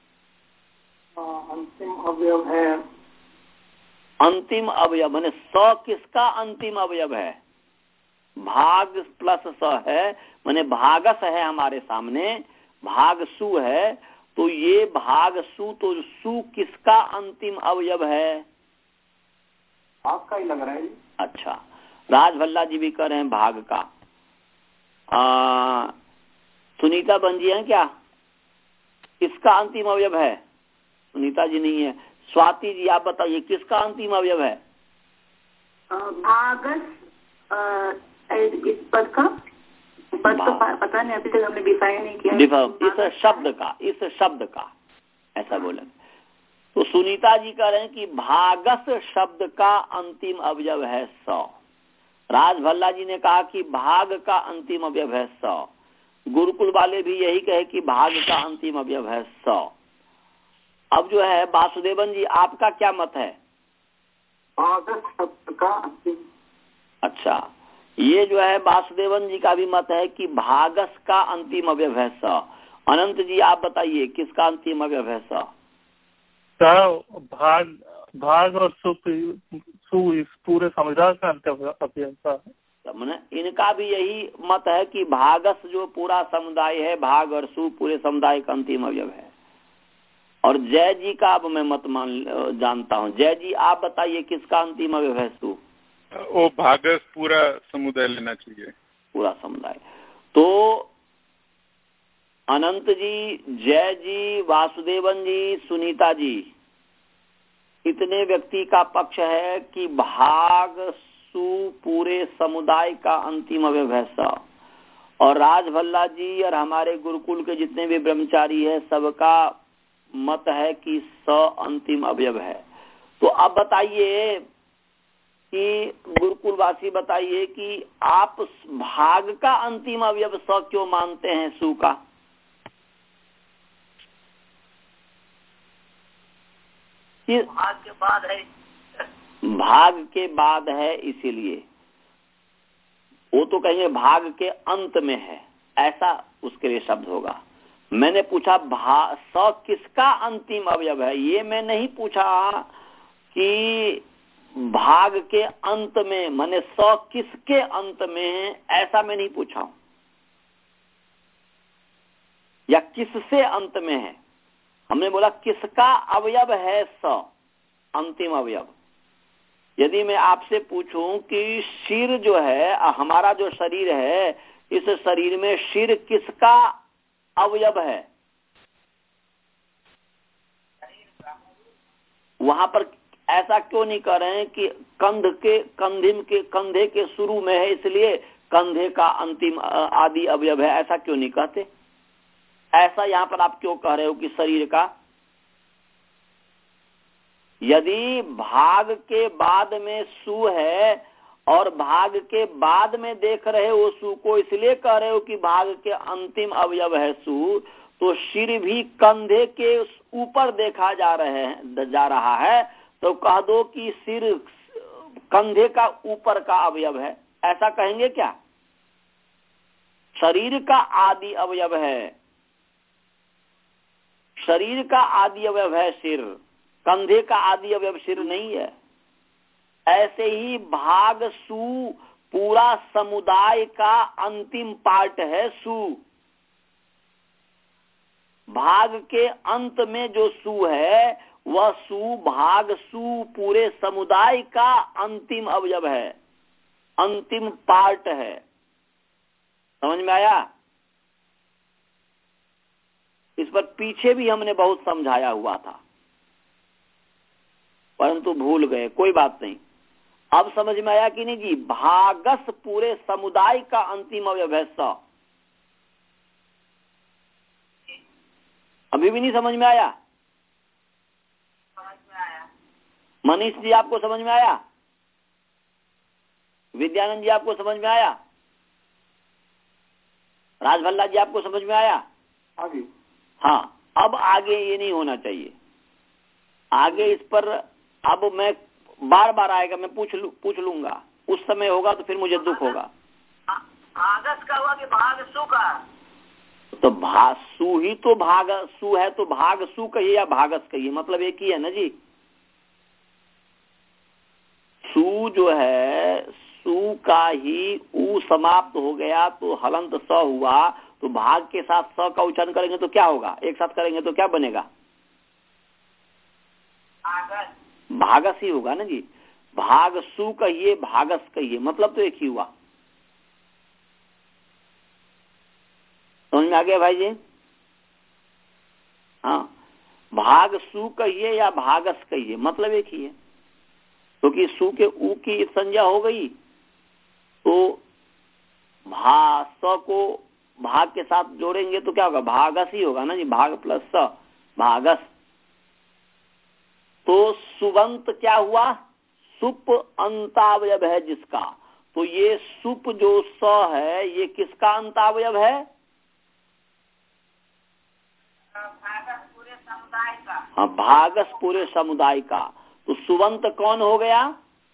अंतिम अवयव है, अंतिम अवयव माने स किसका अंतिम अवयव है? भाग प्लस स है, माने भागस है हमारे सामने, भाग सु है। तो ये भाग सु, तो सु किसका अंतिम अवयव है? आपका ही लग रहा है। अच्छा, राजभल्ला जी भी कह रहे हैं भाग का। आ, सुनीता बंजी है क्या? किसका अंतिम अवयव है? सुनीता जी नहीं है। स्वाति जी आप बताइए किसका अंतिम अवयव है? भागस इस पद का पद का पता नहीं, अभी तक हमने डिफाइन नहीं किया। इस शब्द का, इस शब्द का ऐसा बोले। तो सुनीता जी कह रहे हैं कि भागस शब्द का अंतिम अवयव है स। राजभल्ला जी ने कहा कि भाग का अंतिम अवयव है स। गुरुकुल वाले भी यही कहे कि भाग का अंतिम अवयव है स। अब जो है वासुदेवन जी, आपका क्या मत है? भागस शब्द का अंतिम। अच्छा, ये जो है वासुदेवन जी का भी मत है कि भागस का अंतिम अवयव है स। अनंत जी आप बताइए किसका अंतिम अवयव है स? भाग भाग और सुप सु इस पूरे समुदाय का अंतिम अवयव है। मैंने इनका भी यही मत है कि भागस जो पूरा समुदाय है, भाग और सु पूरे समुदाय का अंतिम अवयव है। और जय जी का अब मैं मत मान जानता हूँ। जय जी आप बताइए किसका अंतिम अवयव है सु? वो भागस पूरा समुदाय लेना चाहिए, पूरा समुदाय। तो अनंत जी, जय जी, वासुदेवन जी, सुनीता जी, इतने व्यक्ति का पक्ष है कि भाग सु पूरे समुदाय का अंतिम अवयव है स। और राजभल्ला जी और हमारे गुरुकुल के जितने भी ब्रह्मचारी है सबका मत है कि स अंतिम अवयव है। तो अब बताइए कि गुरुकुलवासी बताइए कि आप भाग का अंतिम अवयव स क्यों मानते हैं सु का? भाग के बाद है, भाग के बाद है इसीलिए। वो तो कहेंगे भाग के अंत में है, ऐसा उसके लिए शब्द होगा। मैंने पूछा भा स किसका अंतिम अवयव है, ये मैं नहीं पूछा कि भाग के अंत में, माने स किसके अंत में है, ऐसा मैं नहीं पूछा हूं, या किससे अंत में है। हमने बोला किसका अवयव है स, अंतिम अवयव। यदि मैं आपसे पूछूं कि सिर जो है, हमारा जो शरीर है, इस शरीर में सिर किसका अवयव है, वहां पर ऐसा क्यों नहीं कह रहे हैं कि कंध के कंधिम के कंधे के शुरू में है इसलिए कंधे का अंतिम आदि अवयव है, ऐसा क्यों नहीं कहते? ऐसा यहाँ पर आप क्यों कह रहे हो कि शरीर का? यदि भाग के बाद में सु है और भाग के बाद में देख रहे हो सु को, इसलिए कह रहे हो कि भाग के अंतिम अवयव है सु, तो सिर भी कंधे के ऊपर देखा जा रहे हैं जा रहा है, तो कह दो कि सिर कंधे का ऊपर का अवयव है, ऐसा कहेंगे क्या? शरीर का आदि अवयव है, शरीर का आदि अवयव है सिर, कंधे का आदि अवयव सिर नहीं है। ऐसे ही भाग सु पूरा समुदाय का अंतिम पार्ट है सु। भाग के अंत में जो सु है वह सु भाग सु पूरे समुदाय का अंतिम अवयव है, अंतिम पार्ट है। समझ में आया? इस पर पीछे भी हमने बहुत समझाया हुआ था, परंतु भूल गए, कोई बात नहीं। अब समझ में आया कि नहीं जी? भागस पूरे समुदाय का अंतिम अवयव है स। अभी भी नहीं समझ में आया? समझ में आया। मनीष जी आपको समझ में आया? विद्यानंद जी आपको समझ में आया? राजभल्ला जी आपको समझ में आया? आगे हाँ, अब आगे ये नहीं होना चाहिए। आगे इस पर अब मैं बार बार आएगा, मैं पूछ लू, पूछ लूंगा, उस समय होगा तो फिर मुझे दुख होगा। भागस का हुआ कि भाग सु का? तो भा सु ही तो भाग सु है, तो भाग सु कहिए या भागस कहिए, मतलब एक ही है ना जी। सु जो है, सु का ही उ समाप्त हो गया तो हलंत स हुआ, तो भाग के साथ स का उच्चारण करेंगे तो क्या होगा? एक साथ करेंगे तो क्या बनेगा? भागस। भागस ही होगा ना जी। भाग सु कहिए भागस कहिए, मतलब तो एक ही हुआ। समझ में आ गया भाई जी? हाँ, भाग सु कहिए या भागस कहिए, मतलब एक ही है। क्योंकि तो सु के उ की संज्ञा हो गई तो भा स को भाग के साथ जोड़ेंगे तो क्या होगा? भागस ही होगा ना जी, भाग प्लस स, भागस। तो सुबंत क्या हुआ? सुप अंतावयव है जिसका, तो ये सुप जो स है ये किसका अंतावयव है? भागस पूरे समुदाय का। हाँ, भागस पूरे समुदाय का। तो सुबंत कौन हो गया?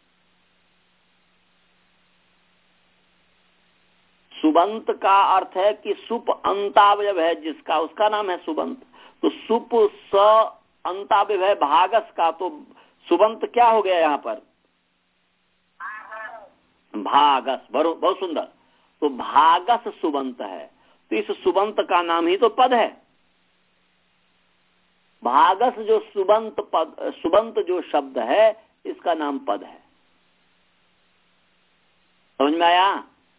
सुबंत का अर्थ है कि सुप अंतावयव है जिसका, उसका नाम है सुबंत। तो सुप स अंतावयव है भागस का, तो सुबंत क्या हो गया यहाँ पर? भागस। बहुत सुंदर। तो भागस सुबंत है, तो इस सुबंत का नाम ही तो पद है। भागस जो सुबंत पद, सुबंत जो शब्द है, इसका नाम पद है। समझ में आया?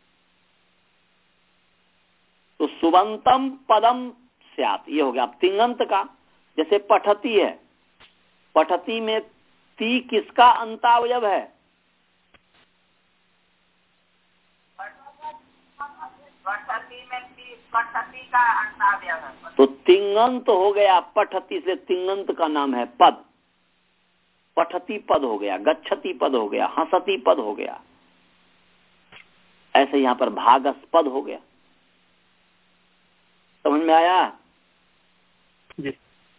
तो सुबंतम पदम स्यात्, ये हो गया। अब तिंगंत का, जैसे पठती है, पठती में ती किसका अंतावयव है? पठती में ती, पठती का अंतावयव है। तो तिंगंत हो गया पठती से, तिंगंत का नाम है पद। पठती पद हो गया, गच्छति पद हो गया, हंसती पद हो गया, ऐसे यहाँ पर भागस पद हो गया। समझ में आया? जी।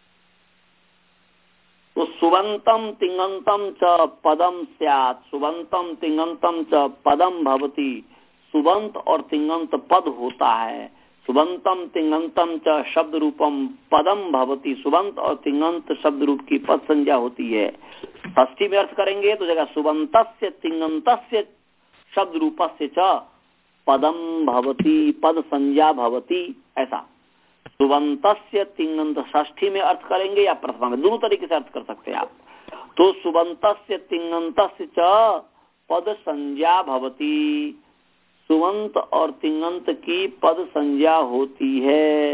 तो सुबंतम तिङंतम च पदम स्यात्, सुबंतम तिङंतम च पदम भवति, सुबंत और तिङंत पद होता है, सुबंतम तिङंतम च शब्द रूपम पदम भवति, सुबंत और तिङंत शब्द रूप की पद संज्ञा होती है। षष्ठी में अर्थ करेंगे तो जगह सुबंतस्य तिङंतस्य शब्द रूपस्य च पदम भवति, पद संज्ञा भवति, ऐसा। सुबंतस्य तिङंत षष्ठी में अर्थ करेंगे या प्रथमा में, दोनों तरीके से अर्थ कर सकते हैं आप। तो सुबंतस्य तिङंतस्य च पद संज्ञा भवति, सुबंत और तिङंत की पद संज्ञा होती है।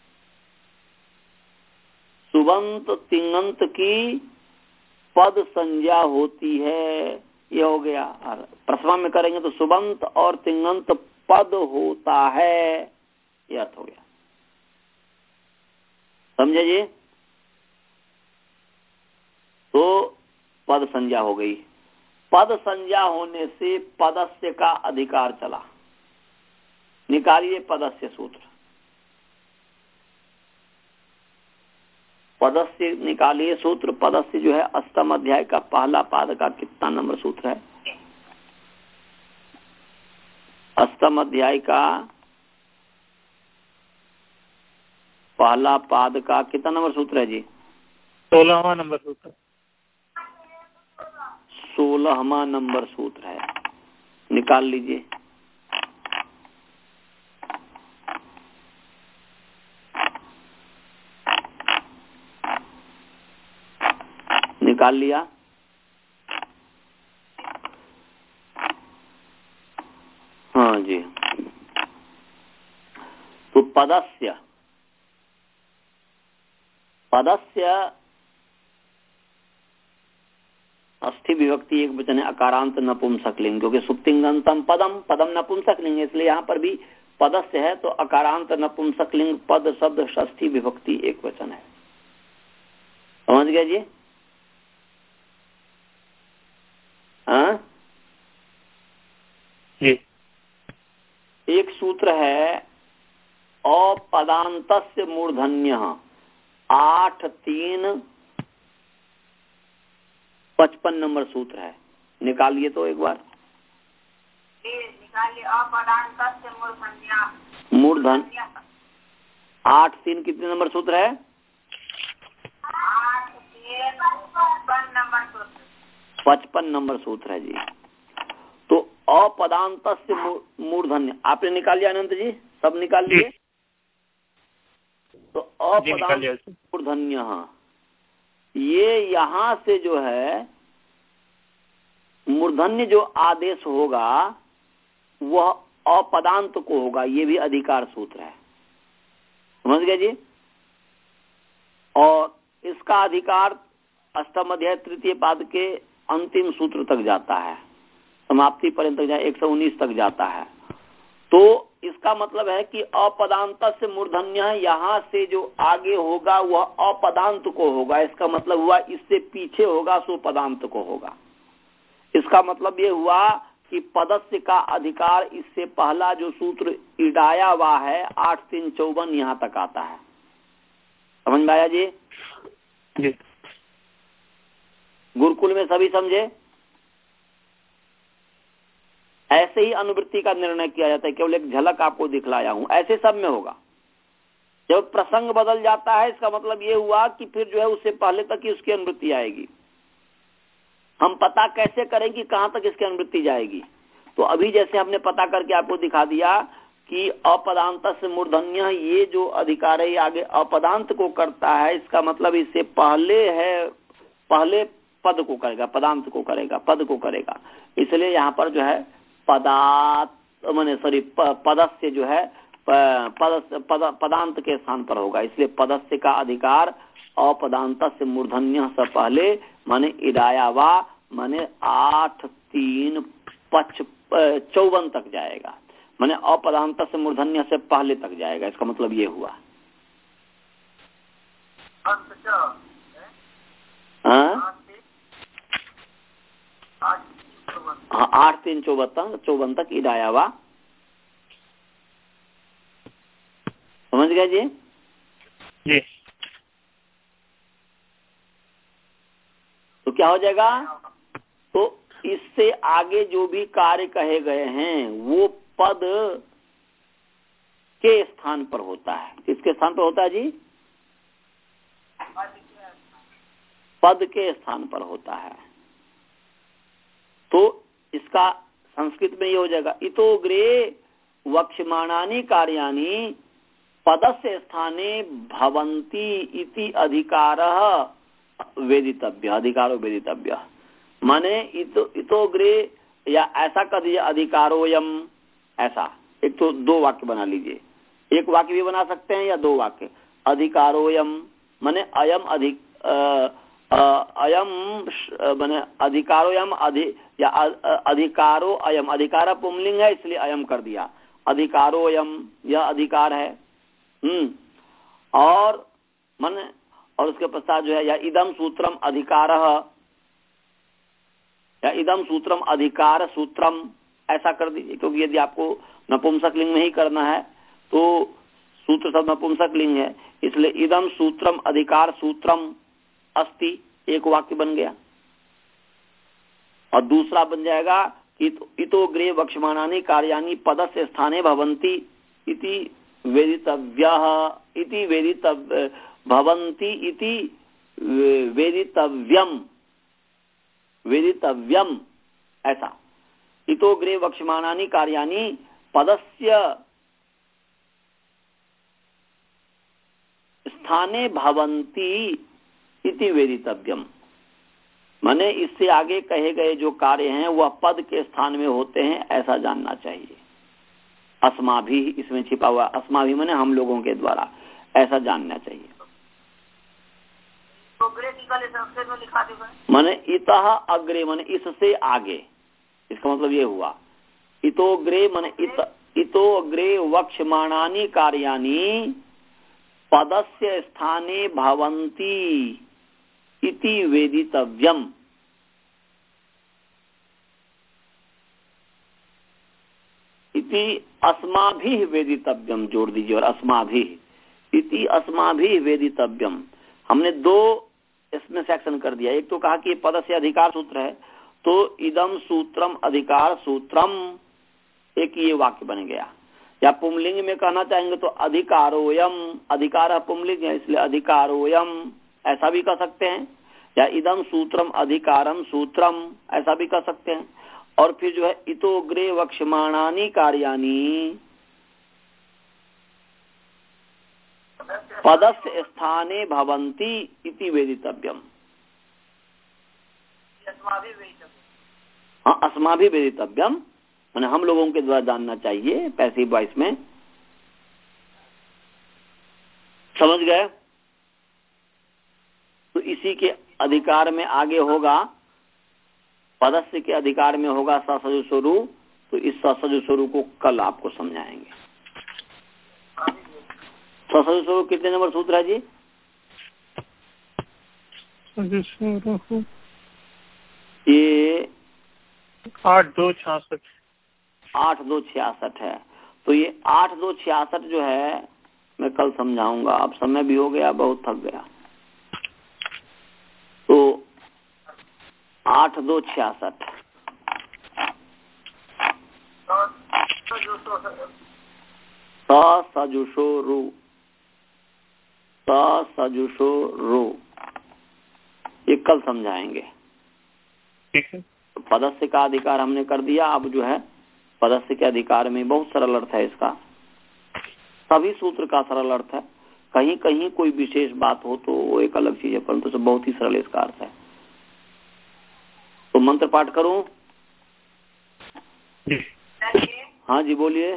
सुबंत तिङंत की पद संज्ञा होती है, ये हो गया। और प्रथमा में करेंगे तो सुबंत और तिङंत पद होता है, ये अर्थ हो गया। समझे जी? तो पद संज्ञा हो गई। पद संज्ञा होने से पदस्य का अधिकार चला। निकालिए पदस्य सूत्र। पदस्य निकालिए सूत्र। पदस्य जो है अष्टम अध्याय का पहला पाद का कितना नंबर सूत्र है? अष्टम अध्याय का पहला पाद का कितना नंबर सूत्र है जी? सोलहवां नंबर सूत्र। सोलहवां नंबर सूत्र है, निकाल लीजिए। निकाल लिया? हाँ जी। तो पदस्य पदस्य अस्थि विभक्ति एक वचन है, अकारांत नपुंसकलिंग, क्योंकि सुप्तिंगंतम पदम, पदम नपुंसकलिंग, इसलिए यहाँ पर भी पदस्य है तो अकारांत नपुंसकलिंग पद शब्द षष्ठी विभक्ति एक वचन है। समझ गए जी? हाँ जी। एक सूत्र है अपदान्तस्य मूर्धन्यः, आठ तीन पचपन नंबर सूत्र है, निकालिए तो एक बार। निकालिए। अपदान्तस्य मूर्धन्यः, मूर्धन आठ तीन कितने नंबर सूत्र है? आठ तीन पचपन नंबर सूत्र। पचपन नंबर सूत्र है जी। तो अपदान्तस्य मूर्धन्य आपने निकाल लिया अनंत जी? सब निकाल लिए? तो अपदान्त मूर्धन्य, ये यहाँ से जो है मूर्धन्य जो आदेश होगा वह अपदांत को होगा, ये भी अधिकार सूत्र है। समझ गए जी? और इसका अधिकार अष्टम अध्याय तृतीय पाद के अंतिम सूत्र तक जाता है, समाप्ति पर्यंत एक सौ उन्नीस तक जाता है। तो इसका मतलब है कि अपदांत से मूर्धन्य यहाँ से जो आगे होगा वह अपदांत को होगा। इसका मतलब हुआ इससे पीछे होगा सो पदांत को होगा। इसका मतलब ये हुआ कि पदस्य का अधिकार इससे पहला जो सूत्र इडाया हुआ है आठ तीन चौवन यहाँ तक आता है। समझ में आया जी? जी। गुरुकुल में सभी समझे? ऐसे ही अनुवृत्ति का निर्णय किया जाता है, केवल एक झलक आपको दिखलाया हूं, ऐसे सब में होगा। जब प्रसंग बदल जाता है इसका मतलब ये हुआ कि फिर जो है उससे पहले तक ही उसकी अनुवृत्ति आएगी। हम पता कैसे करें कि कहां तक इसकी अनुवृत्ति जाएगी? तो अभी जैसे हमने पता करके आपको दिखा दिया कि अपदांत से मूर्धन्य, ये जो अधिकार है आगे अपदांत को करता है, इसका मतलब इससे पहले है, पहले पद को करेगा, पदांत को करेगा, पद को करेगा। इसलिए यहाँ पर जो है पदात माने सॉरी पदस्य जो है पद, पद पदांत के स्थान पर होगा। इसलिए पदस्य का अधिकार अपदांत से मूर्धन्य से पहले माने इदायावा माने आठ तीन पच चौवन तक जाएगा, माने अपदांत से मूर्धन्य से पहले तक जाएगा। इसका मतलब ये हुआ। हाँ हाँ आठ तीन चौवन तक चौवन तक ईद आया हुआ। समझ गए जी? जी। तो क्या हो जाएगा? तो इससे आगे जो भी कार्य कहे गए हैं वो पद के स्थान पर होता है। किसके स्थान पर होता है जी? पद के स्थान पर होता है। तो इसका संस्कृत में ये हो जाएगा, इतोग्रे वक्ष्यमाणानि कार्याणि पदस्य स्थाने भवन्ति इति अधिकारः वेदितव्य। अधिकारो वेदितव्य माने इतो इतोग्रे, या ऐसा कर दीजिए अधिकारोयम। ऐसा एक तो दो वाक्य बना लीजिए, एक वाक्य भी बना सकते हैं या दो वाक्य। अधिकारोयम माने अयम अधिक अयम माने अधिकारोयम अधि या अधिकारो अयम। अधिकार पुंलिंग है इसलिए अयम कर दिया। अधिकारोयम यह अधिकार है। हम्म और मन और उसके पश्चात जो है या इदम सूत्रम अधिकारः, या इदम सूत्रम अधिकार सूत्रम ऐसा कर दीजिए। क्योंकि यदि आपको नपुंसक लिंग में ही करना है तो सूत्र सब नपुंसक लिंग है, इसलिए इदम सूत्रम अधिकार सूत्रम अस्ति एक वाक्य बन गया। और दूसरा बन जाएगा कि इतोग्रे वक्ष्यमाणानि कार्याणि पदस्य स्थाने भवन्ति इति वेदितव्यः इति वेदितव्य भवन्ति इति वेदितव्यम वेदितव्यम ऐसा। इतोग्रे वक्ष्यमाणानि कार्याणि पदस्य स्थाने भवन्ति इति वेदितव्यम माने इससे आगे कहे गए जो कार्य हैं वह पद के स्थान में होते हैं, ऐसा जानना चाहिए। अस्माभि इसमें छिपा हुआ, अस्माभि माने हम लोगों के द्वारा, ऐसा जानना चाहिए। माने इतः अग्रे माने इससे आगे, इसका मतलब ये हुआ। इतोग्रे माने इत इतोग्रे वक्ष्यमाणानि कार्याणि पदस्य स्थाने भवन्ति इति वेदितव्यम। इति अस्माभिः वेदितव्यम जोड़ दीजिए, और अस्माभिः इति अस्माभिः वेदितव्यम। हमने दो इसमें सेक्शन कर दिया। एक तो कहा कि पद से अधिकार सूत्र है, तो इदम सूत्रम अधिकार सूत्रम एक ये वाक्य बन गया। या पुंलिंग में कहना चाहेंगे तो अधिकारोयम, अधिकार पुंलिंग है इसलिए अधिकारोयम ऐसा भी कह सकते हैं। या इदम सूत्रम अधिकारम सूत्रम ऐसा भी कह सकते हैं। और फिर जो है इतोग्रे वक्ष्यमाणानि कार्याणि पदस्य स्थाने भवन्ति इति वेदितव्यम। हाँ अस्माभि वेदितव्यम मैंने हम लोगों के द्वारा जानना चाहिए, पैसिव वॉइस में। समझ गए? तो इसी के अधिकार में आगे होगा, पदस्य के अधिकार में होगा ससजु स्वरूप। तो इस ससजु स्वरूप को कल आपको समझाएंगे। ससजु स्वरूप कितने नंबर सूत्र है जी? ये आठ दो छियासठ आठ दो छियासठ है। तो ये आठ दो छियासठ जो है मैं कल समझाऊंगा। अब समय भी हो गया, बहुत थक गया। तो आठ दो छियासठ सजुषो रू सजुषो रू ये कल समझाएंगे। ठीक है। पदस्य का अधिकार हमने कर दिया। अब जो है पदस्य के अधिकार में बहुत सरल अर्थ है इसका, सभी सूत्र का सरल अर्थ है। कहीं कहीं कोई विशेष बात हो तो वो एक अलग चीज है, परंतु तो बहुत ही सरल इसका अर्थ है। तो मंत्र पाठ करूं? हाँ जी बोलिए।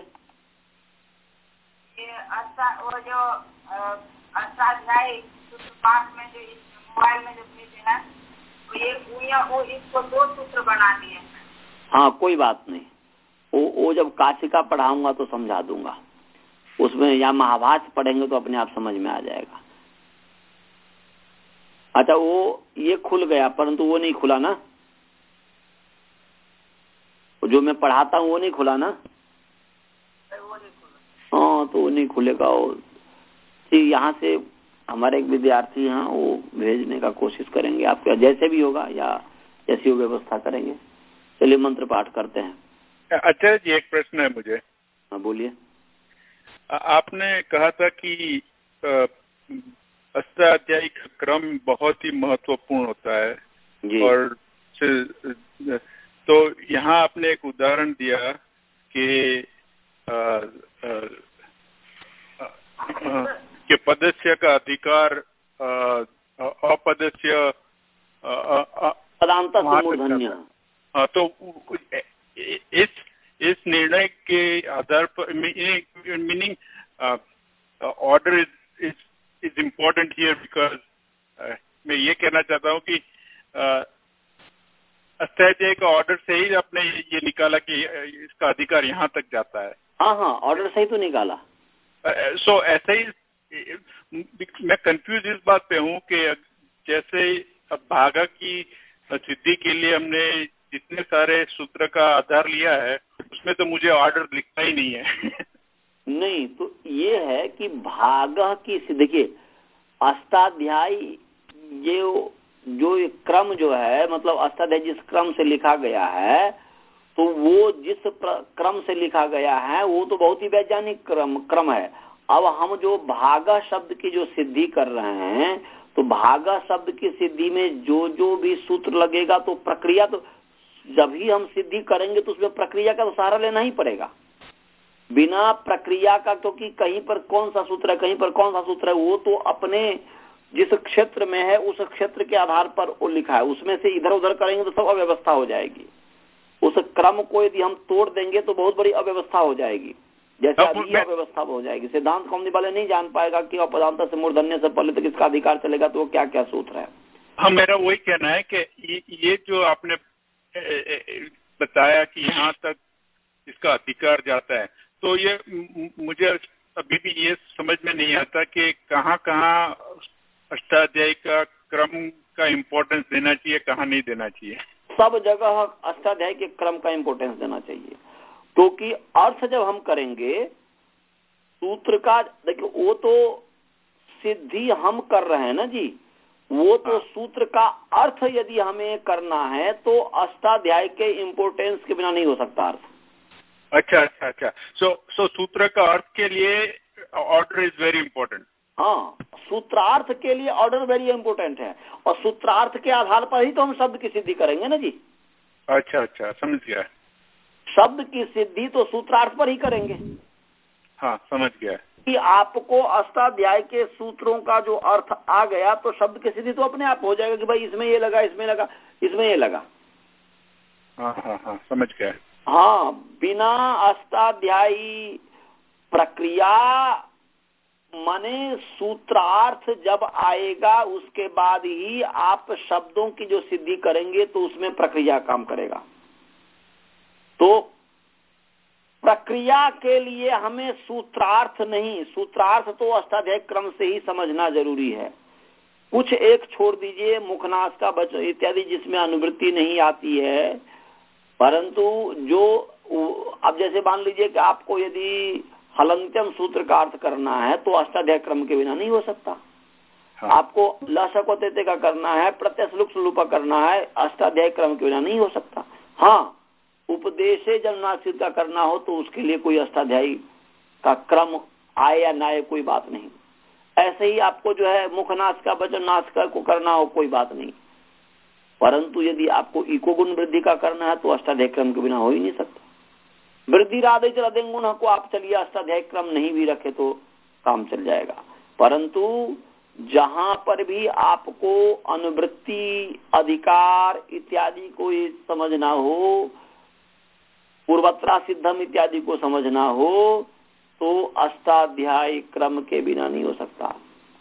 वो जो अष्टाध्यायी सूत्र पाठ में जो मोबाइल में जो भेजे हैं तो ये वो इसको दो सूत्र बना दिए। हाँ कोई बात नहीं, वो वो जब काशिका पढ़ाऊंगा तो समझा दूंगा। उसमें या महाभाष्य पढ़ेंगे तो अपने आप समझ में आ जाएगा। अच्छा वो ये खुल गया परंतु वो नहीं खुला ना? जो मैं पढ़ाता हूँ वो नहीं खुला ना? हाँ, तो वो नहीं खुलेगा। यहाँ से हमारे एक विद्यार्थी हैं, वो भेजने का कोशिश करेंगे आपके, जैसे भी होगा या जैसी वो व्यवस्था करेंगे। चलिए मंत्र पाठ करते हैं। अच्छा जी, एक प्रश्न है मुझे। हाँ बोलिए। आपने कहा था कि अष्टाध्यायी का क्रम बहुत ही महत्वपूर्ण होता है जी। और तो यहाँ आपने एक उदाहरण दिया कि कि पदस्य का अधिकार अपदस्य पदांत से मूर्धन्य। हाँ, तो इस इस निर्णय के आधार पर meaning order is is is important here because मैं ये कहना चाहता हूँ कि अष्टाध्यायी का ऑर्डर से ही आपने ये निकाला कि इसका अधिकार यहाँ तक जाता है। हाँ हाँ, ऑर्डर से ही तो निकाला। सो uh, so, ऐसे ही मैं कंफ्यूज इस बात पे हूँ कि जैसे भागा की सिद्धि के लिए हमने जितने सारे सूत्र का आधार लिया है उसमें तो मुझे ऑर्डर लिखता ही नहीं है। नहीं, तो ये है कि भाग की सिद्धि, देखिए अष्टाध्यायी ये जो क्रम जो है, मतलब अष्टाध्यायी जिस क्रम से लिखा गया है, तो वो जिस क्रम से लिखा गया है वो तो बहुत ही वैज्ञानिक क्रम क्रम है। अब हम जो भागा शब्द की जो सिद्धि कर रहे हैं, तो भागा शब्द की सिद्धि में जो जो भी सूत्र लगेगा, तो प्रक्रिया तो जब ही हम सिद्धि करेंगे तो उसमें प्रक्रिया का तो सहारा लेना ही पड़ेगा। बिना प्रक्रिया का, क्योंकि तो कहीं पर कौन सा सूत्र है, कहीं पर कौन सा सूत्र है, वो तो अपने जिस क्षेत्र में है उस क्षेत्र के आधार पर वो लिखा है, उसमें से इधर उधर करेंगे तो सब अव्यवस्था हो जाएगी। उस क्रम को यदि हम तोड़ देंगे तो बहुत बड़ी अव्यवस्था हो जाएगी, जैसे अभी अव्यवस्था हो जाएगी। सिद्धांत कौमनी वाले नहीं जान पाएगा कि अपदांत से मूर्धन्य से पहले तक इसका अधिकार चलेगा, तो वो क्या क्या सूत्र है। हाँ, मेरा वही कहना है कि ये जो आपने बताया कि यहाँ तक इसका अधिकार जाता है, तो ये मुझे अभी भी ये समझ में नहीं आता कि कहाँ कहाँ अष्टाध्यायी का क्रम का इम्पोर्टेंस देना चाहिए, कहाँ नहीं देना चाहिए। सब जगह अष्टाध्यायी के क्रम का इम्पोर्टेंस देना चाहिए, क्योंकि तो अर्थ जब हम करेंगे सूत्र का, देखिए वो तो सिद्धि हम कर रहे हैं ना जी, वो तो सूत्र का अर्थ यदि हमें करना है तो अष्टाध्यायी के इम्पोर्टेंस के बिना नहीं हो सकता अर्थ। अच्छा अच्छा अच्छा सो सो सूत्र का अर्थ के लिए ऑर्डर इज वेरी इंपॉर्टेंट। हाँ, सूत्रार्थ के लिए ऑर्डर वेरी इंपॉर्टेंट है, और सूत्रार्थ के आधार पर ही तो हम शब्द की सिद्धि करेंगे ना जी। अच्छा अच्छा, समझ गया। शब्द की सिद्धि तो सूत्रार्थ पर ही करेंगे। हाँ, समझ गया कि आपको अष्टाध्याय के सूत्रों का जो अर्थ आ गया तो शब्द की सिद्धि तो अपने आप हो जाएगा कि भाई इसमें ये लगा, इसमें लगा, इसमें ये लगा। हाँ हाँ हाँ, समझ गया। हाँ, बिना अष्टाध्यायी प्रक्रिया माने सूत्रार्थ जब आएगा उसके बाद ही आप शब्दों की जो सिद्धि करेंगे तो उसमें प्रक्रिया काम करेगा। तो प्रक्रिया के लिए हमें सूत्रार्थ नहीं, सूत्रार्थ तो अष्टाध्यायी क्रम से ही समझना जरूरी है। कुछ एक छोड़ दीजिए, मुखनाश का वचन इत्यादि जिसमें अनुवृत्ति नहीं आती है, परंतु जो अब जैसे मान लीजिए कि आपको यदि हलंत्यम सूत्र का अर्थ करना है तो अष्टाध्यायी क्रम के बिना नहीं हो सकता। हाँ। आपको लसको तेते का करना है, प्रत्यक्ष लुपा करना है, अष्टाध्यायी क्रम के बिना नहीं हो सकता। हाँ, उपदेशे जन्मनाशित का करना हो तो उसके लिए कोई अष्टाध्यायी का क्रम आए या ना आए कोई बात नहीं। ऐसे ही आपको जो है मुखनाश का वचन नाश का को करना हो कोई बात नहीं, परंतु यदि आपको इको गुण वृद्धि का करना है तो अष्टाध्यायी क्रम के बिना हो ही नहीं सकता। वृद्धि राधे चल गुण को आप चलिए अष्टाध्यायी क्रम नहीं भी रखे तो काम चल जाएगा, परंतु जहां पर भी आपको अनुवृत्ति अधिकार इत्यादि को समझना हो, पूर्वत्रा सिद्धम इत्यादि को समझना हो, तो अष्टाध्यायी क्रम के बिना नहीं हो सकता।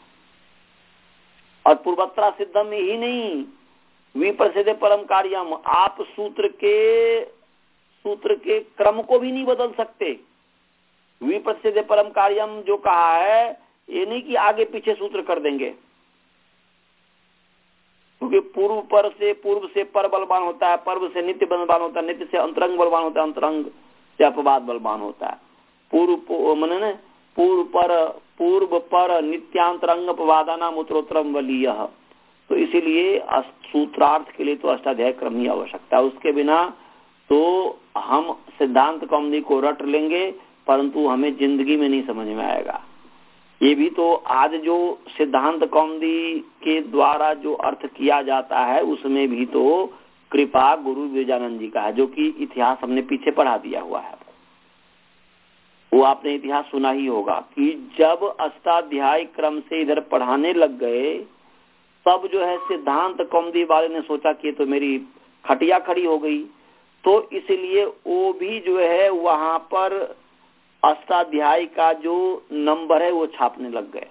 और पूर्वत्रा सिद्धम ही नहीं, विप्रसिद्ध परम कार्यम, आप सूत्र के सूत्र के क्रम को भी नहीं बदल सकते। विप्रसिद्ध परम कार्यम जो कहा है, ये नहीं कि आगे पीछे सूत्र कर देंगे, क्योंकि क्योंकि पूर्व पर से पूर्व से पर बलवान होता है, पर्व से नित्य बलवान होता है, नित्य से अंतरंग बलवान होता है, अंतरंग से अपवाद बलवान होता है। पूर्व मन ने पूर्व पर पूर्व पर नित्यांतरंग अपवादानाम उत्तरोत्तरम बलीय। तो इसीलिए सूत्रार्थ के लिए तो अष्टाध्याय क्रम ही आवश्यकता है। उसके बिना तो हम सिद्धांत कौमुदी को रट लेंगे परंतु हमें जिंदगी में नहीं समझ में आएगा। ये भी तो आज जो सिद्धांत कौमुदी के द्वारा जो अर्थ किया जाता है उसमें भी तो कृपा गुरु विवेकानंद जी का है, जो कि इतिहास हमने पीछे पढ़ा दिया हुआ है। वो आपने इतिहास सुना ही होगा कि जब अष्टाध्याय क्रम से इधर पढ़ाने लग गए तब जो है सिद्धांत कौमुदी वाले ने सोचा कि तो मेरी खटिया खड़ी हो गई, तो इसलिए वो भी जो है वहां पर अष्टाध्याय का जो नंबर है वो छापने लग गए।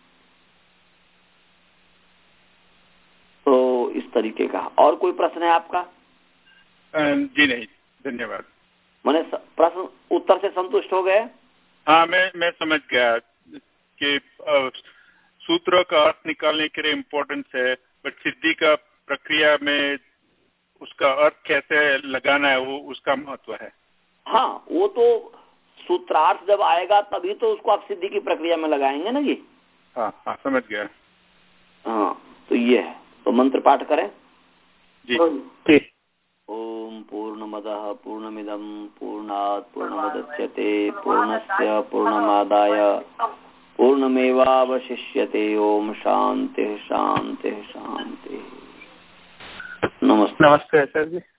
तो इस तरीके का। और कोई प्रश्न है आपका? जी नहीं, धन्यवाद। मैंने प्रश्न उत्तर से संतुष्ट हो गए? हाँ, मैं मैं समझ गया कि सूत्रों का अर्थ निकालने के लिए इम्पोर्टेंस है, बट सिद्धि का प्रक्रिया में उसका अर्थ कैसे लगाना है वो उसका महत्व है। हाँ, वो तो सूत्रार्थ जब आएगा तभी तो उसको आप सिद्धि की प्रक्रिया में लगाएंगे ना जी। हाँ हाँ, समझ गया। हाँ, तो ये है। तो मंत्र पाठ करें जी। ओम पूर्णमदः पूर्णमिदं पूर्णात् पूर्णमुदच्यते पूर्णस्य पूर्णमादाय पूर्णमेवावशिष्यते। ओम शांति शांति शांति। नमस्ते। नमस्ते आचार्य जी।